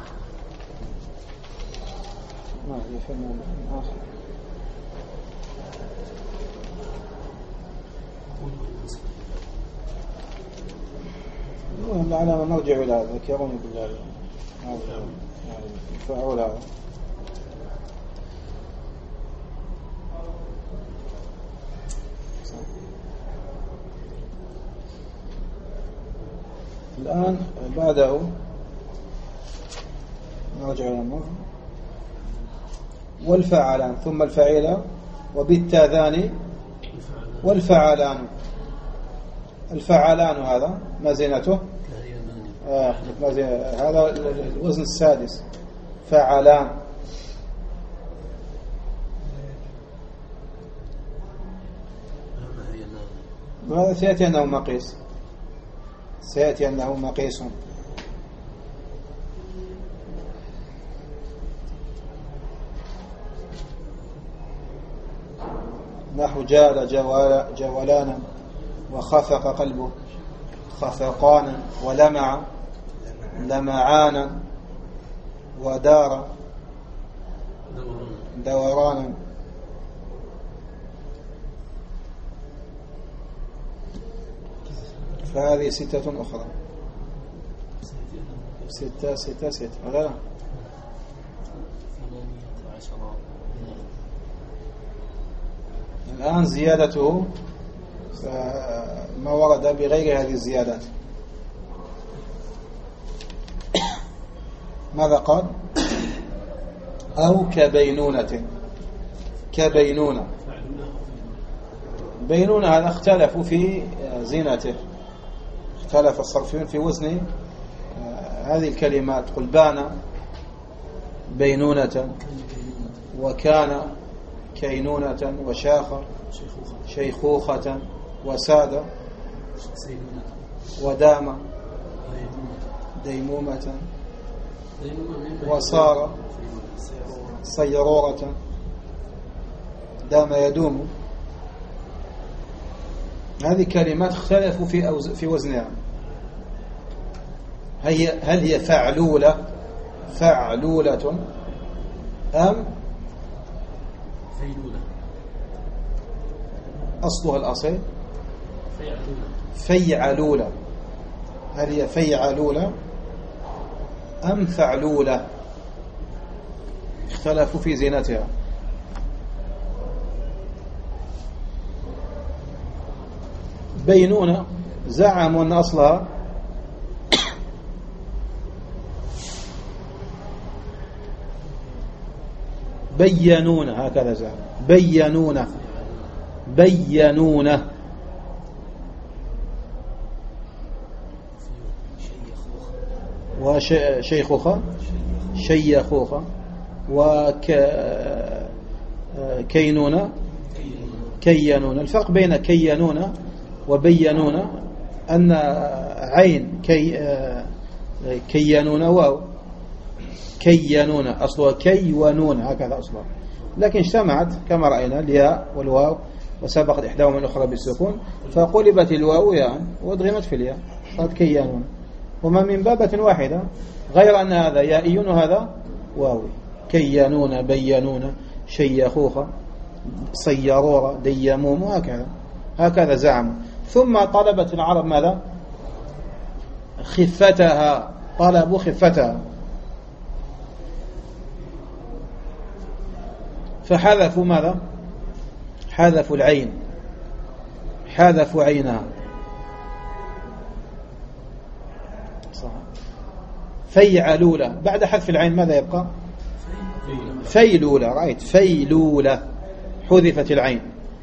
S1: ما هي فيلم آخر. المهم على ما نرجع إلى هذا، ذكروني بالله فأعول هذا. الآن بعده نرجع إلى النظم. والفعلان ثم الفعيلة وبالتاذان والفعلان. الفعلان هذا ما زينته؟ هذا الوزن السادس، فعلان. وهذا سيأتي أنه مقيس، سيأتي أنه مقيس. نحو جال جولانا وخفق قلبه خفقانا، ولمع لمعانا، ودار دورانا. فهذه 6 أخرى، 6 ولا لا؟ الآن زيادته ما ورد بغير هذه الزيادات. ماذا قال؟ أو كبينونة، كبينونة. بينونة هذا اختلفوا في زينته، اختلف الصرفيون في وزن هذه الكلمات. قل بان بينونة، وكان كينونة، وشاخ شيخوخة، وساد ودام ديمومة، وصار صيرورة، دام يدوم. هذه كلمات اختلفوا في وزنها. هل هي فعلولة أم أصلها الأصيل فيعلولة. هل هي فيعلولة أم فعلولة؟ اختلفوا في زينتها. بينونة زعموا أن أصلها بينون، هكذا زعم بينون بينون. وشيخوخة شيخوخة وكينون كينون. الفرق بين كينون وبينون أن عين كينون واو كينون أصلها كي ونون هكذا أصلها، لكن اجتمعت كما رأينا الياء والواو وسبقت إحداهما الأخرى بالسكون فقلبت الواو ياء وادغمت في الياء صارت كيانون، وما من بابة واحدة غير أن هذا يائي وهذا واوي. كيانون بيانون شيخوخة صيرورة ديموم وهكذا هكذا زعموا. ثم طلبت العرب ماذا؟ خفتها، طلبوا خفتها فحذفوا ماذا؟ حذفوا العين، حذفوا عينها. فيعلولة بعد حذف العين ماذا يبقى؟ فيلولة. رأيت فيلولة حذفت العين.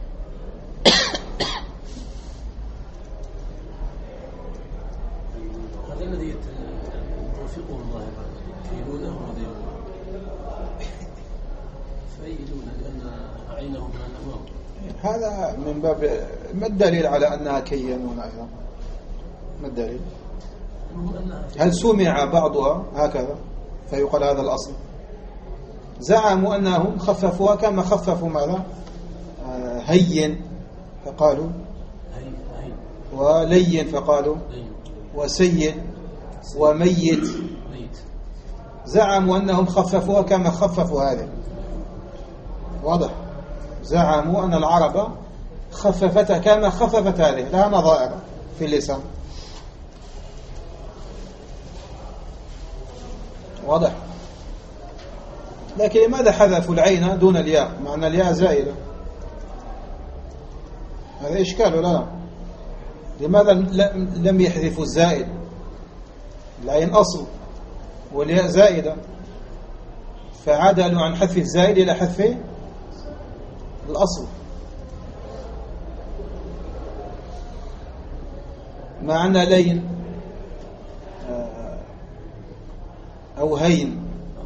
S2: هذا الذي توفيقه الله فيلولة فيلولة لأن عينه من الأمام.
S1: هذا من باب ما الدليل على أنها كينون أيضا؟ ما الدليل؟ هل سمع بعضها هكذا فيقال هذا الأصل؟ زعموا أنهم خففوها كما خففوا ماذا؟ هين فقالوا ولين فقالوا وسيد وميت. زعموا أنهم خففوها كما خففوا هذه. واضح؟ زعموا أن العرب خففتها كما خففت هذه، لها نظائر في اللسان. واضح؟ لكن لماذا حذفوا العين دون الياء مع أن الياء زائدة؟ هذا إشكال ولا لا؟ لماذا لم يحذفوا الزائد؟ العين أصل والياء زائدة، فعدلوا عن حذف الزائد إلى حذف الأصل، مع أن لين أو هين.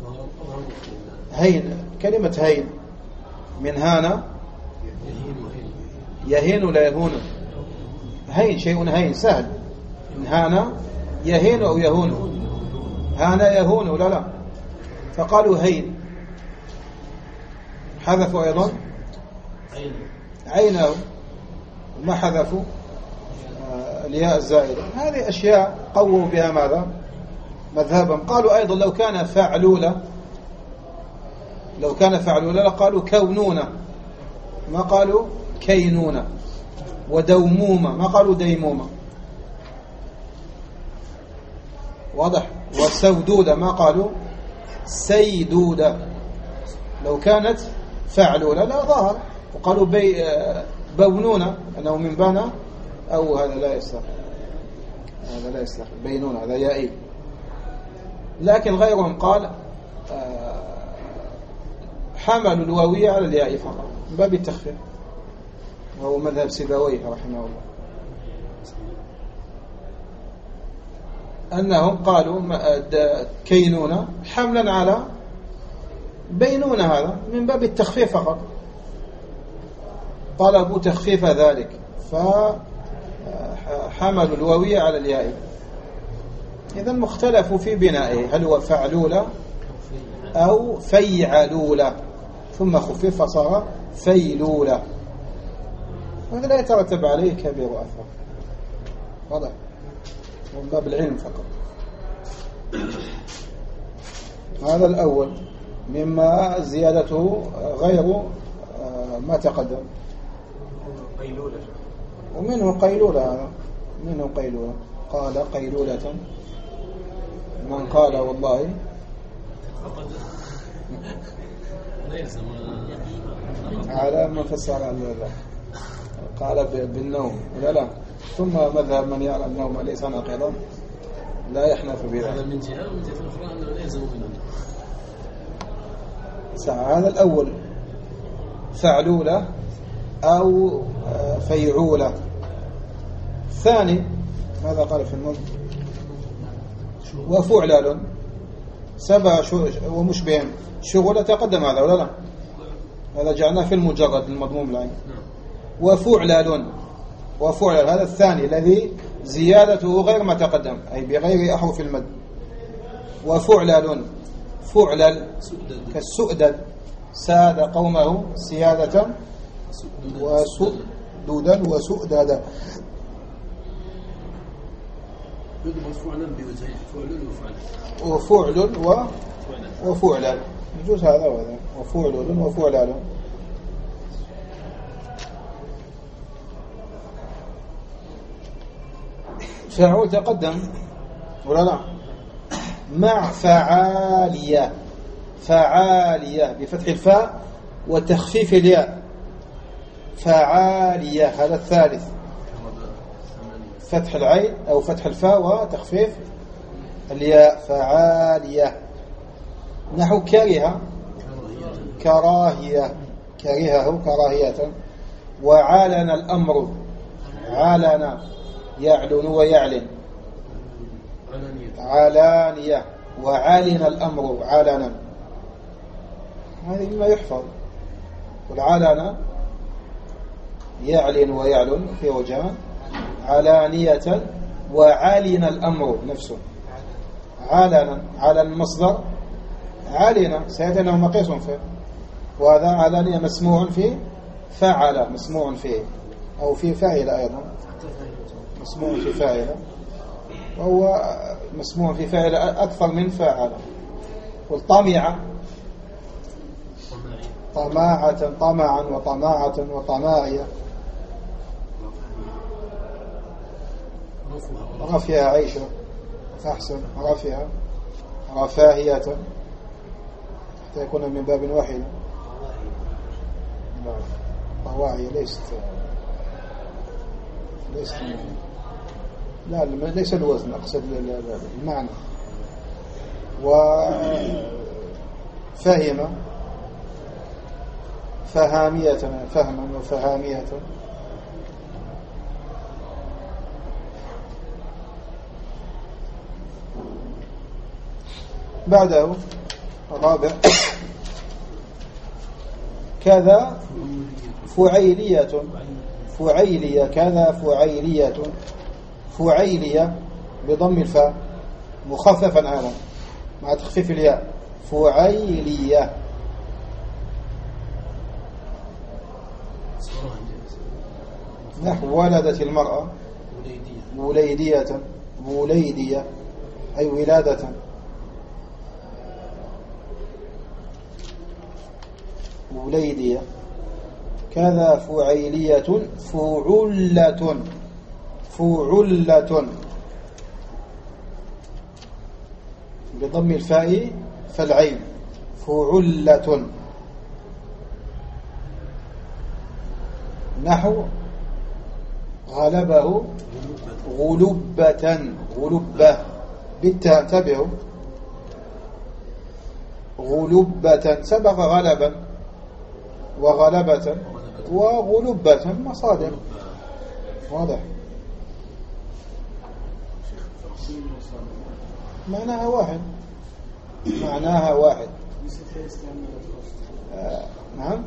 S1: هين كلمة هين من هانا يهين ولا يهون؟ هين شيء هين سهل. من هانا يهين أو يهون؟ هانا يهون ولا لا؟ فقالوا هين، حذفوا أيضا عينه، ما حذفوا الياء الزائدة. هذه أشياء قووا بها ماذا؟ مذهبا. قالوا أيضا لو كان فعلولة، لو كان فعلولة لقالوا كونونة ما قالوا كينونة، ودومومة ما قالوا ديمومة. واضح؟ وسودودة ما قالوا سيدودة. لو كانت فعلولة لا ظهر، وقالوا بونونة أنه من بنى، أو هذا لا يصلح، هذا لا يصلح بينونة، هذا يائي. لكن غيرهم قال حملوا الواوية على الياء فقط من باب التخفيف، وهو مذهب سيبويه رحمه الله، أنهم قالوا كينونة حملا على بينونة، هذا من باب التخفيف فقط، طلبوا تخفيف ذلك فحملوا الواوية على الياء. إذا مختلفوا في بنائه، هل هو فعلولة أو فيعلولة، ثم خفف فصار فيلولة. هذا لا يترتب عليه كبير وأثر، واضح؟ من باب العلم فقط. هذا الأول مما زيادته غير ما تقدم.
S3: قيلولة.
S1: ومنه قيلولة، هذا منه قيلولة. قال قيلولة من قال والله على من فسر لا قال بالنوم لا ثم مذهب من يرى النوم ليس ناقضا لا يحنف بذلك.
S2: هذا من جهة ومن جهة أخرى أنه لا يلزم منه.
S1: هذا الأول فعلولة أو فيعولة. الثاني ماذا قال في النظم؟ وفعلل سبع ومشبه شغل تقدم هذا ولا لا؟ هذا جعلناه في المجرد المضموم العين. وفعلل هذا الثاني الذي زيادته غير ما تقدم أي بغير أحرف المد. وفعلل فعلل كالسؤدد ساد قومه سيادة وسؤددا وسؤددا. وفعل وفعلل يجوز هذا وهذا. وفعل وفعلل. فعول تقدم ولا لا؟ مع فعالية بفتح الفاء وتخفيف الياء. فعالية هذا الثالث فتح العين أو فتح الفاء وتخفيف الياء. فعالية. نحو كره كراهية كرهه كراهية. وعلن الأمر علن يعلن ويعلن علانية. وعلن الأمر علنا هذه مما يحفظ. والعلن يعلن ويعلن في وجهان. علانية وعلن الأمر نفسه. علن المصدر علن سيأتي أنه مقيس فيه. وهذا علانية مسموع في فعل مسموع فيه أو في فاعل أيضا مسموع في فاعل وهو مسموع في فاعل أكثر من فاعل. والطمع طماعة طمعا وطماعة وطماعية. رفيها عيشة أحسن رفيها رفاهية حتى يكون من باب واحد. طواعية ليست لا ليس الوزن أقصد المعنى. وفهم فهامية فهما وفهامية. بعده الرابع كذا فعيلية كذا فعيلية بضم الفاء مخففا أيضا مع تخفيف الياء. فعيلية. نحو ولدت المرأة وليدية أي ولادة. وليدية. كذا فعيلية فعلة بضم الفاء فالعين فعلة. نحو غلبه غلبة بالتاء انتبهوا. غلبة سبق غلبا وغلبة وغلبة مصادر واضح. معناها واحد. نعم.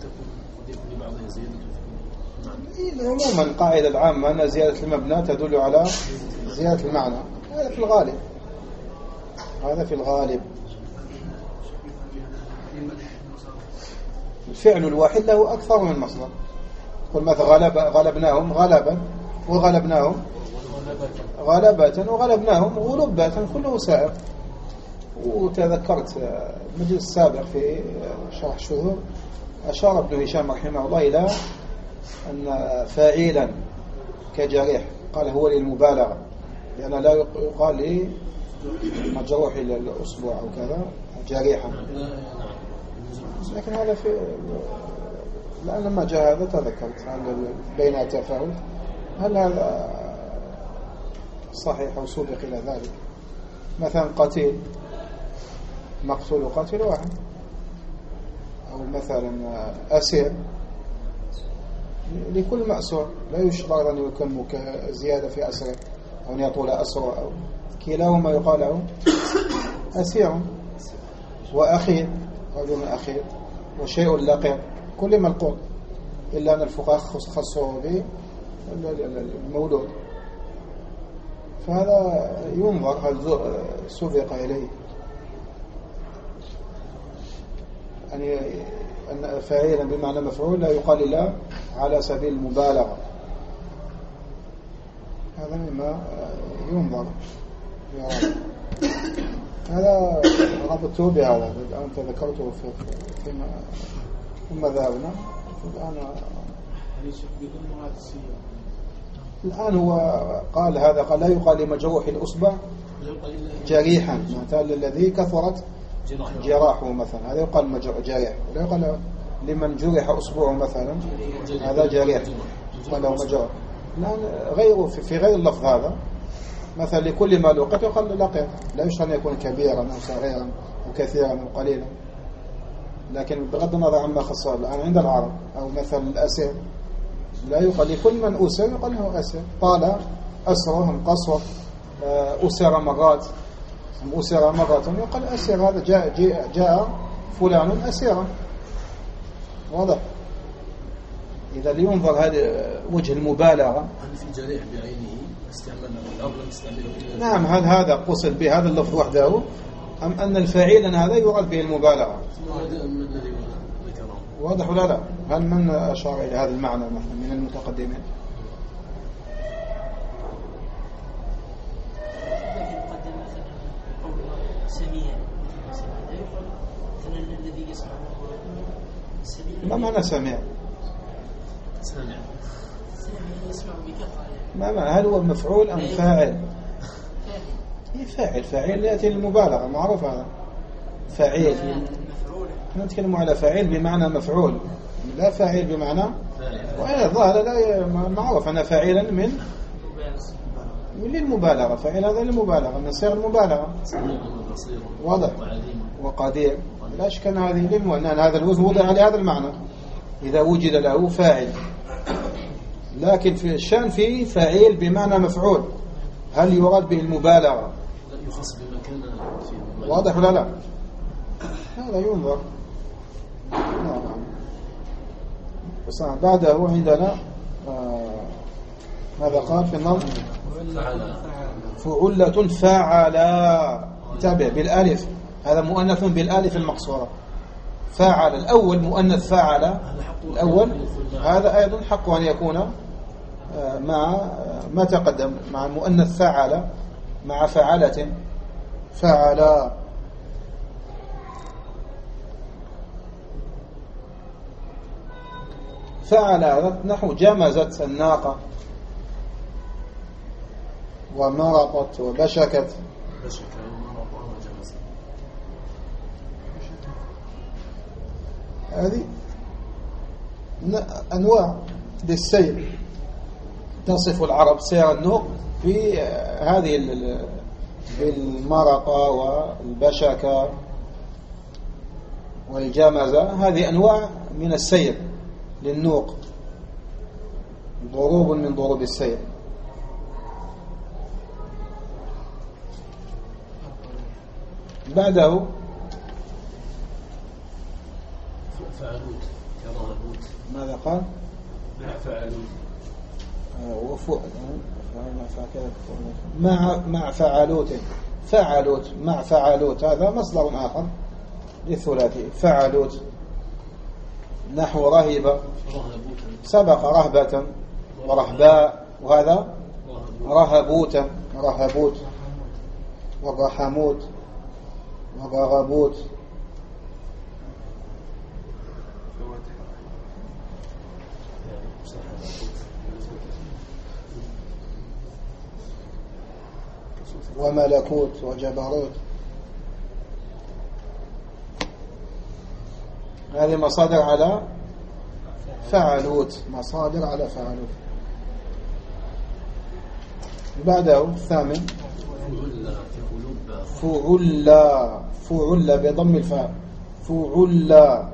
S1: عموما قاعدة العامة أن زيادة المبنى تدل على زيادة المعنى. هذا في الغالب. الفعل الواحد له أكثر من مصدر. قل مثلا غلبناهم غلبا وغلبناهم غلبة وغلبناهم غلبة كله سائر. وتذكرت المجلس السابق في شرح الشذور أشار ابن هشام رحمه الله إلى أن فاعلا كجريح قال هو للمبالغة، لأن لا يقال لي مجروح إلى الأسبوع أو كذا جريحا. لكن هذا في الآن لما جاء هذا تذكرت بين التفاوت هل هذا صحيح أو سبق إلى ذلك. مثلا قتيل مقتول وقاتل واحد، أو مثلا أسير لكل مأسور لا يشترط أن يكون زيادة في أسره أو أن يطول أسره، أو كلاهما يقال له أسير. وأخير رجل أخير وشيء لقيط كل ملقوط، إلا أن الفقهاء خصوه بالمولود، فهذا ينظر هل سبق إليه أن فاعلا بمعنى مفعول لا يقال إلا على سبيل المبالغة. هذا مما ينظر. هذا ربطته بهذا الآن تذكرته في مذهبنا. الآن هو قال هذا قال لا يقال لمجروح الأصبع جريحا، مثلا الذي كثرت جراحه مثلا هذا يقال جريح، ولا يقال لمن جرح أصبعه مثلا هذا جريح قال له مجروح. الآن غيره في غير اللفظ هذا مثلا لكل ما لقط يقال لقيط، لا يشترط أن يكون كبيرا أو صغيرا أو كثيرا أو قليلا. لكن بغض النظر عما خصه الآن عند العرب أو مثلا الأسير لا يقال لكل من أسر يقال له أسير، طال أسرهم قصر أسر مرات أسر مرة يقال أسير، هذا جاء فلان أسيرا. واضح؟ إذا لينظر هذا وجه المبالغة.
S2: هل في جريح بعينه استعملنا الأرض نستعمله؟
S1: نعم، هل هذا قصد بهذا اللفظ وحده أم أن الفاعل هذا يراد به المبالغة؟ واضح ولا لا؟ هل من أشار إلى هذا المعنى من المتقدمين؟ ما معنى سميع؟ ما معنى هل هو مفعول أم فاعل؟ فاعل يأتي للمبالغة، معروف هذا فاعل. احنا نتكلم على فاعل بمعنى مفعول، لا فاعل بمعنى وإذا ظهر لا معروف أنا فاعلا من للمبالغة، فاعل هذا للمبالغة من صيغ المبالغة. واضح؟ وقدير لا شك أن هذه لأن هذا الوزن وضع لهذا المعنى إذا وجد له فاعل، لكن في الشأن فيه فاعل بمعنى مفعول، هل يراد به المبالغة؟
S2: يخص بمكان فيه.
S1: واضح ولا لا؟ هذا ينظر. نعم. بس بعده عندنا ماذا قال في النظم؟ فعلة فاعلا، تابع بالالف، هذا مؤنث بالالف المقصورة. فاعل الأول مؤنث فاعل الأول، هذا أيضا حق أن يكون مع ما تقدم مع مؤنث فاعل مع فعلة فاعلا. فعل نحو جمزت الناقة ومرطت وبشكت. هذه أنواع للسير تصف العرب سير النوق في هذه بالمرقة والبشكة والجمزة، هذه أنواع من السير للنوق، ضروب من ضروب السير. بعده
S2: فعلوت كرهبوت.
S1: ماذا قال؟
S2: فعلوت
S1: مع فعلوت، فعلوت مع فعلوت، هذا مصدر آخر للثلاثي فعلوت. نحو رهب سبق رهبة ورهباء، وهذا رهبوتا رهبوت ورحموت ورغبوت. وملكوت وجبروت. هذه مصادر على فعلوت، مصادر على فعلوت. بعده الثامن فعلا، فعلا بضم الفاء، فعلا.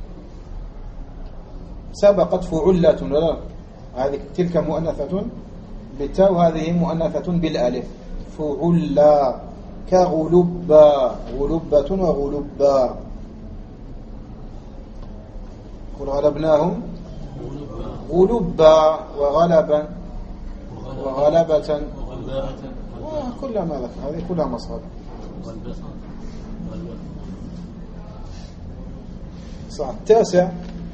S1: سبقت فعلة ولا هذه تلك مؤنثة بالتاء وهذه مؤنثة بالالف. فعلا كغلبا، غلبة وغلبا. قل غلبناهم غلبا وغلبا وغلبة وكل ما ذكر، هذه كلها مصادر. صح. التاسع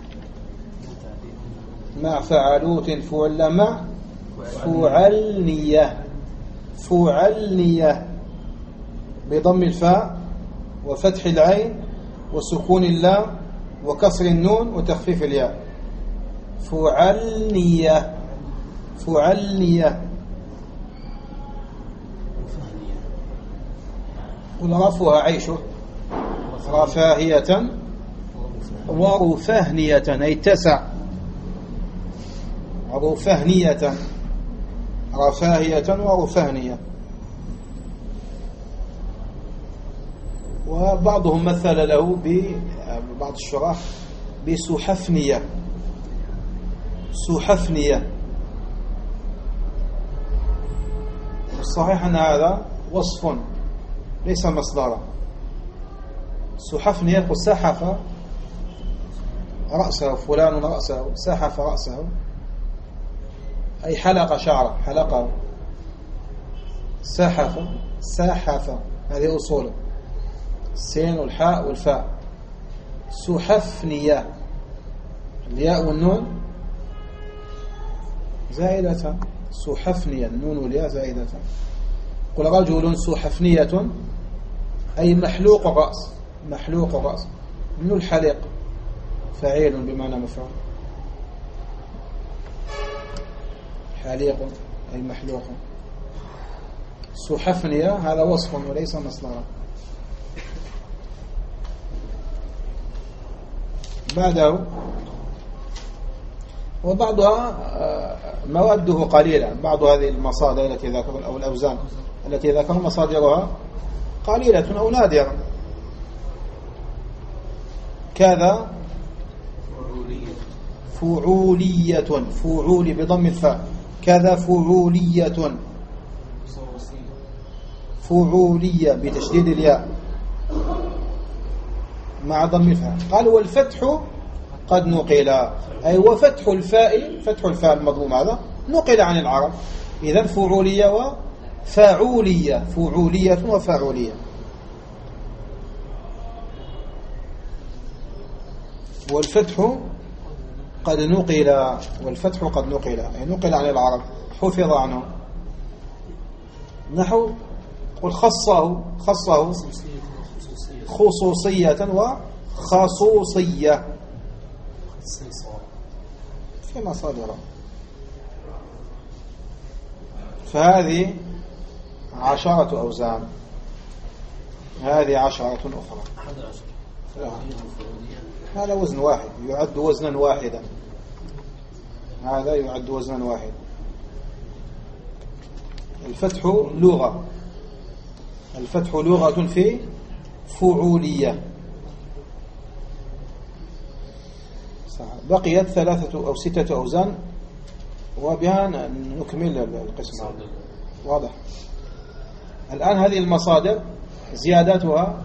S1: مع فعلوت فعل مع فعلنية، فعلنية بضم الفاء وفتح العين وسكون اللام وكسر النون وتخفيف الياء. فعلنية، فعلنية. ورفها عيشه، رفاهية ورفهنية أي تسع، رفهنية، رفاهية ورفهنية. وبعضهم مثل له ببعض الشراح بسحفنية، سحفنية. الصحيح أن هذا وصف ليس مصدرا. سحفنية يقول سحف رأسه فلان، رأسه سحف رأسه أي حلق شعره، حلقه. سحف، سحف هذه أصوله، السين والحاء والفاء. سحفنية الياء والنون زائدة، سحفنية النون والياء زائدة. قل رجل سحفنية أي محلوق الرأس، محلوق الرأس من الحلق، فعيل بمعنى مفعول، حليق أي محلوق. سحفنية هذا وصف وليس مصدرا. بعده وبعضها مواده قليلة، بعض هذه المصادر التي ذكر أو الأوزان التي ذكر مصادرها قليلة أو نادرة. كذا فعولية، فعول بضم الفاء، كذا فعولية، فعولية بتشديد الياء مع ضم الفاء. قال والفتح قد نقل، أي وفتح الفاء، فتح الفاء المضموم هذا نقل عن العرب. إذن فعولية وفاعولية، فعولية وفاعولية. والفتح قد نقل، والفتح قد نقل أي نقل عن العرب، حفظ عنه. نحو قل خصه، خصه خصوصية وخصوصية في مصادره. فهذه 10 أوزان، هذه 10 أخرى. هذا وزن واحد، يعد وزنا واحدا، هذا يعد وزنا واحدا. الفتح لغة، الفتح لغة في فعولية. بقيت 3 أو 6 أوزان وبها نكمل القسم. واضح. الآن هذه المصادر زياداتها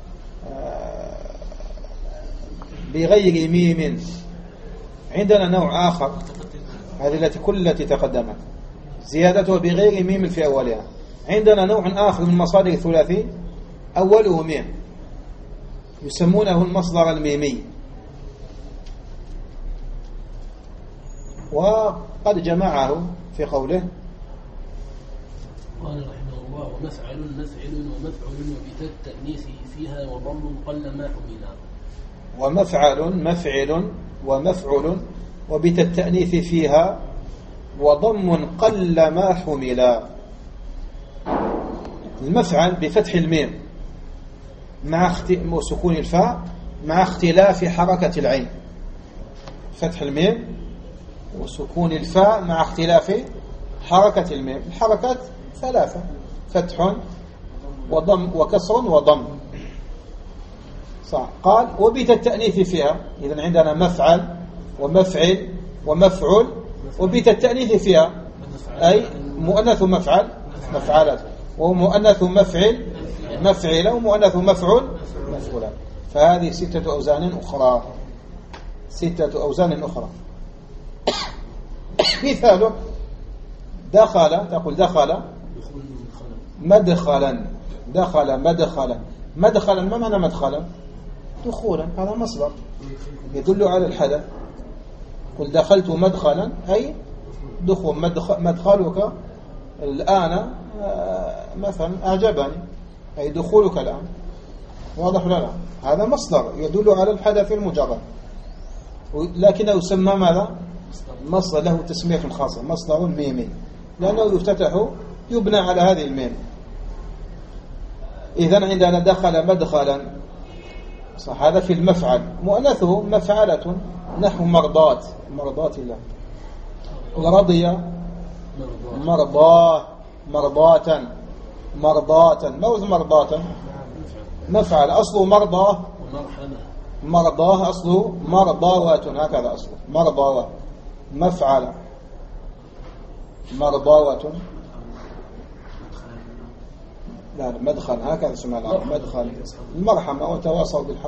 S1: بغير ميم. عندنا نوع آخر، هذه التي تقدمت زيادتها بغير ميم في أولها. عندنا نوع آخر من مصادر الثلاثي أوله ميم، يسمونه المصدر الميمي. وقد جمعه في قوله
S2: قال رحمه الله ومفعل مفعل ومفعل وبتاء التأنيث فيها وضم قل ما حملا.
S1: ومفعل مفعل ومفعل وبتاء التأنيث فيها وضم قل ما حملا. المفعل بفتح الميم مع سكون الفاء مع اختلاف حركة العين. فتح الميم وسكون الفاء مع اختلاف حركة الميم. الحركات ثلاثة: فتح وضم وكسر وضم. صح. قال وبت التأنيث فيها. إذن عندنا مفعل ومفعل ومفعل وبت التأنيث فيها، أي مؤنث مفعل مفعلة، ومؤنث مفعل مفعلة، ومؤنث مفعول مفعولة. فهذه 6 أوزان أخرى. 6 أوزان أخرى. مثاله دخل، تقول دخل مدخلا. دخل مدخلا. مدخلا ما معنى مدخلا؟ دخولا. هذا مصدر يدل على الحدث. قل دخلت مدخلا أي دخول. مدخلك الآن مثلا أعجبني، أي دخولك الآن. واضح ولا لا؟ هذا مصدر يدل على الحدث المجرد، لكنه يسمى ماذا؟ مصدر له تسمية خاصة، مصدر ميمي، لأنه يفتتح يبنى على هذه الميم. إذن عندنا دخل مدخلا، صح، هذا في المفعل. مؤنثه مفعلة، نحو مرضات، مرضات الله. ورضي مرضاه، مرضاة، مرضاة. ما وزن مرضاة؟ مفعل، أصله مرضاه. مرضاه أصله مرضاوة، هكذا أصله مرضاوة. مفعل مرضاوة. لا مدخل، هكذا اسمها العرب، مدخل. المرحمة. وتواصوا بالحق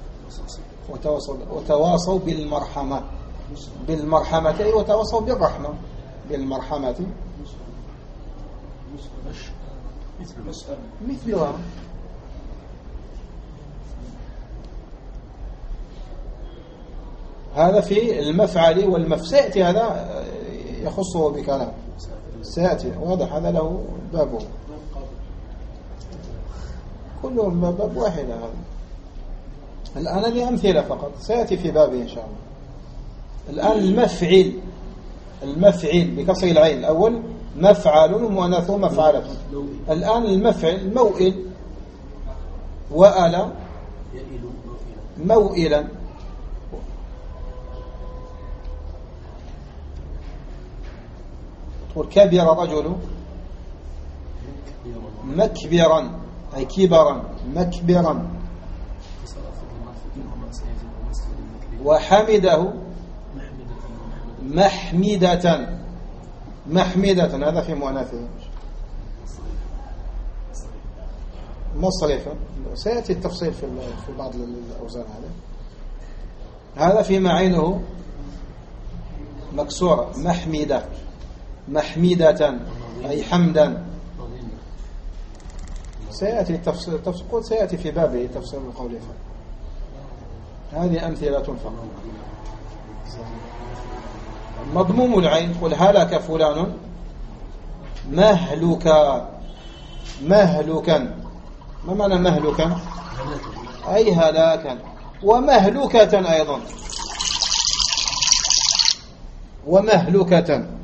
S1: وتواصوا بالمرحمة. بالمرحمة أي وتواصوا بالرحمة. بالمرحمة مثلها. هذا في المفعل والمفعل. سيأتي هذا يخصه بكلام، سيأتي واضح. هذا له بابه، كلهم باب واحد. هذا الآن لأمثلة فقط، سيأتي في بابه إن شاء الله. الآن المفعل. المفعل بكسر العين الأول مفعل ومؤنثه مفعلة. الآن المفعل موئل. وأل موئلا. كبر رجل مكبرا، أي كبرا مكبرا. وحمده محمدة. محمدة هذا في مؤنثه مصرفة. سيأتي التفصيل في بعض الأوزان. هذا فيما عينه مكسورة. محمدة. محمدة أي حمدا. سيأتي التفصيل، سيأتي في بابه تفصيل القول. هذه أمثلة فقط. مضموم العين قل هلك فلان مهلكا. مهلكا ما معنى مهلكا؟ أي هلاكا. ومهلكة أيضا. ومهلكة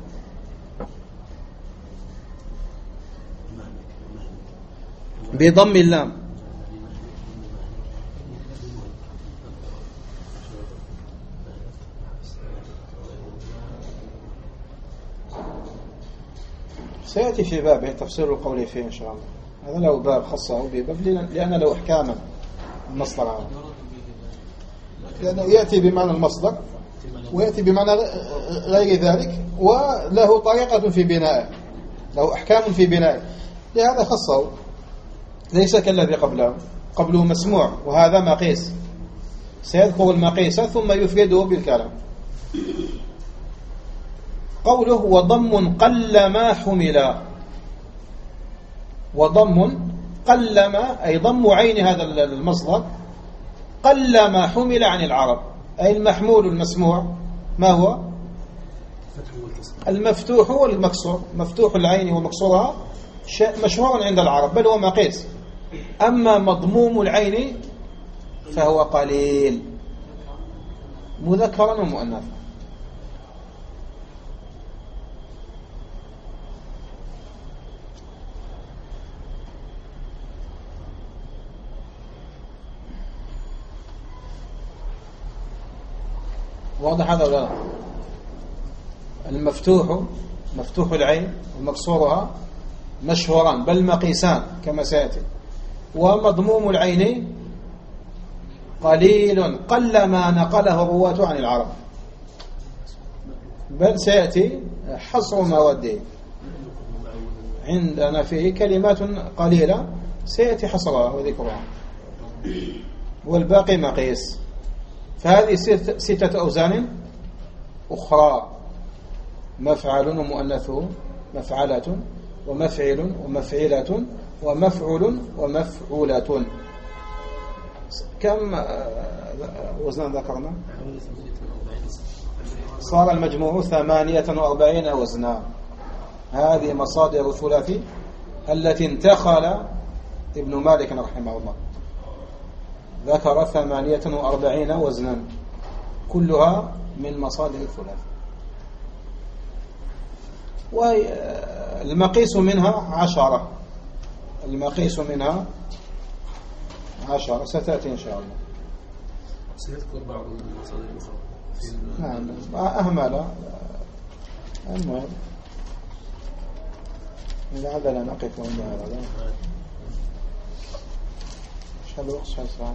S1: بضم اللام. سيأتي في بابه تفسير القول فيه إن شاء الله. هذا له باب خاصه بباب، لأن له أحكاما المصدر هذا، لأنه يأتي بمعنى المصدر ويأتي بمعنى غير ذلك، وله طريقة في بنائه، له أحكام في بنائه، لهذا خصه. ليس كالذي قبله مسموع، وهذا مقيس. سيذكر المقيس ثم يفرده بالكلام. قوله وضم قلما حملا. وضم قلما أي ضم عين هذا المصدر قلما حمل عن العرب، أي المحمول المسموع ما هو؟ المفتوح والمكسور. مفتوح العين ومكسورها مشهور عند العرب، بل هو مقيس. أما مضموم العين فهو قليل، مذكرا ومؤنثا. واضح هذا ولا لا؟ مفتوح العين ومكسورها مشهوران بل مقيسان كما سيأتي. ومضموم العين قل ما نقله الرواة عن العرب، بل سيأتي حصر مواده عندنا فيه كلمات قليلة سيأتي حصرها وذكرها، والباقي مقيس. فهذه 6 أوزان أخرى: مفعل ومؤنثه، مفعلة ومفعل ومفعلة ومفعل ومفعولة. كم وزنا ذكرنا؟ صار المجموع 48 وزنا. هذه مصادر الثلاثي التي انتخل ابن مالك رحمه الله، ذكر 48 وزنا كلها من مصادر الثلاثي. والمقيس منها 10. المقيس منها 10 ستأتي إن شاء الله.
S2: سيذكر بعض المصادر الأخرى.
S1: نعم أهمل. المهم لعلنا نقف عند هذا. شو الوقت؟ شو الساعة؟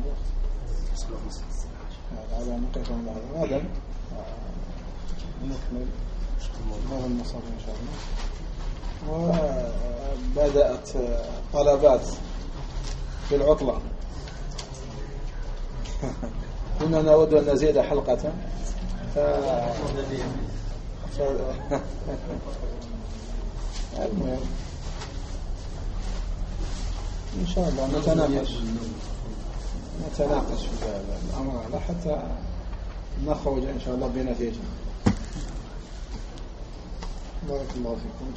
S1: لعلنا نقف عند هذا. نكمل هذا المصادر إن شاء الله. وبدأت طلبات في العطلة. كنا نود أن نزيد حلقة المهم إن شاء الله نتناقش في هذا الأمر هذا حتى نخرج إن شاء الله بنتيجة. بارك الله فيكم.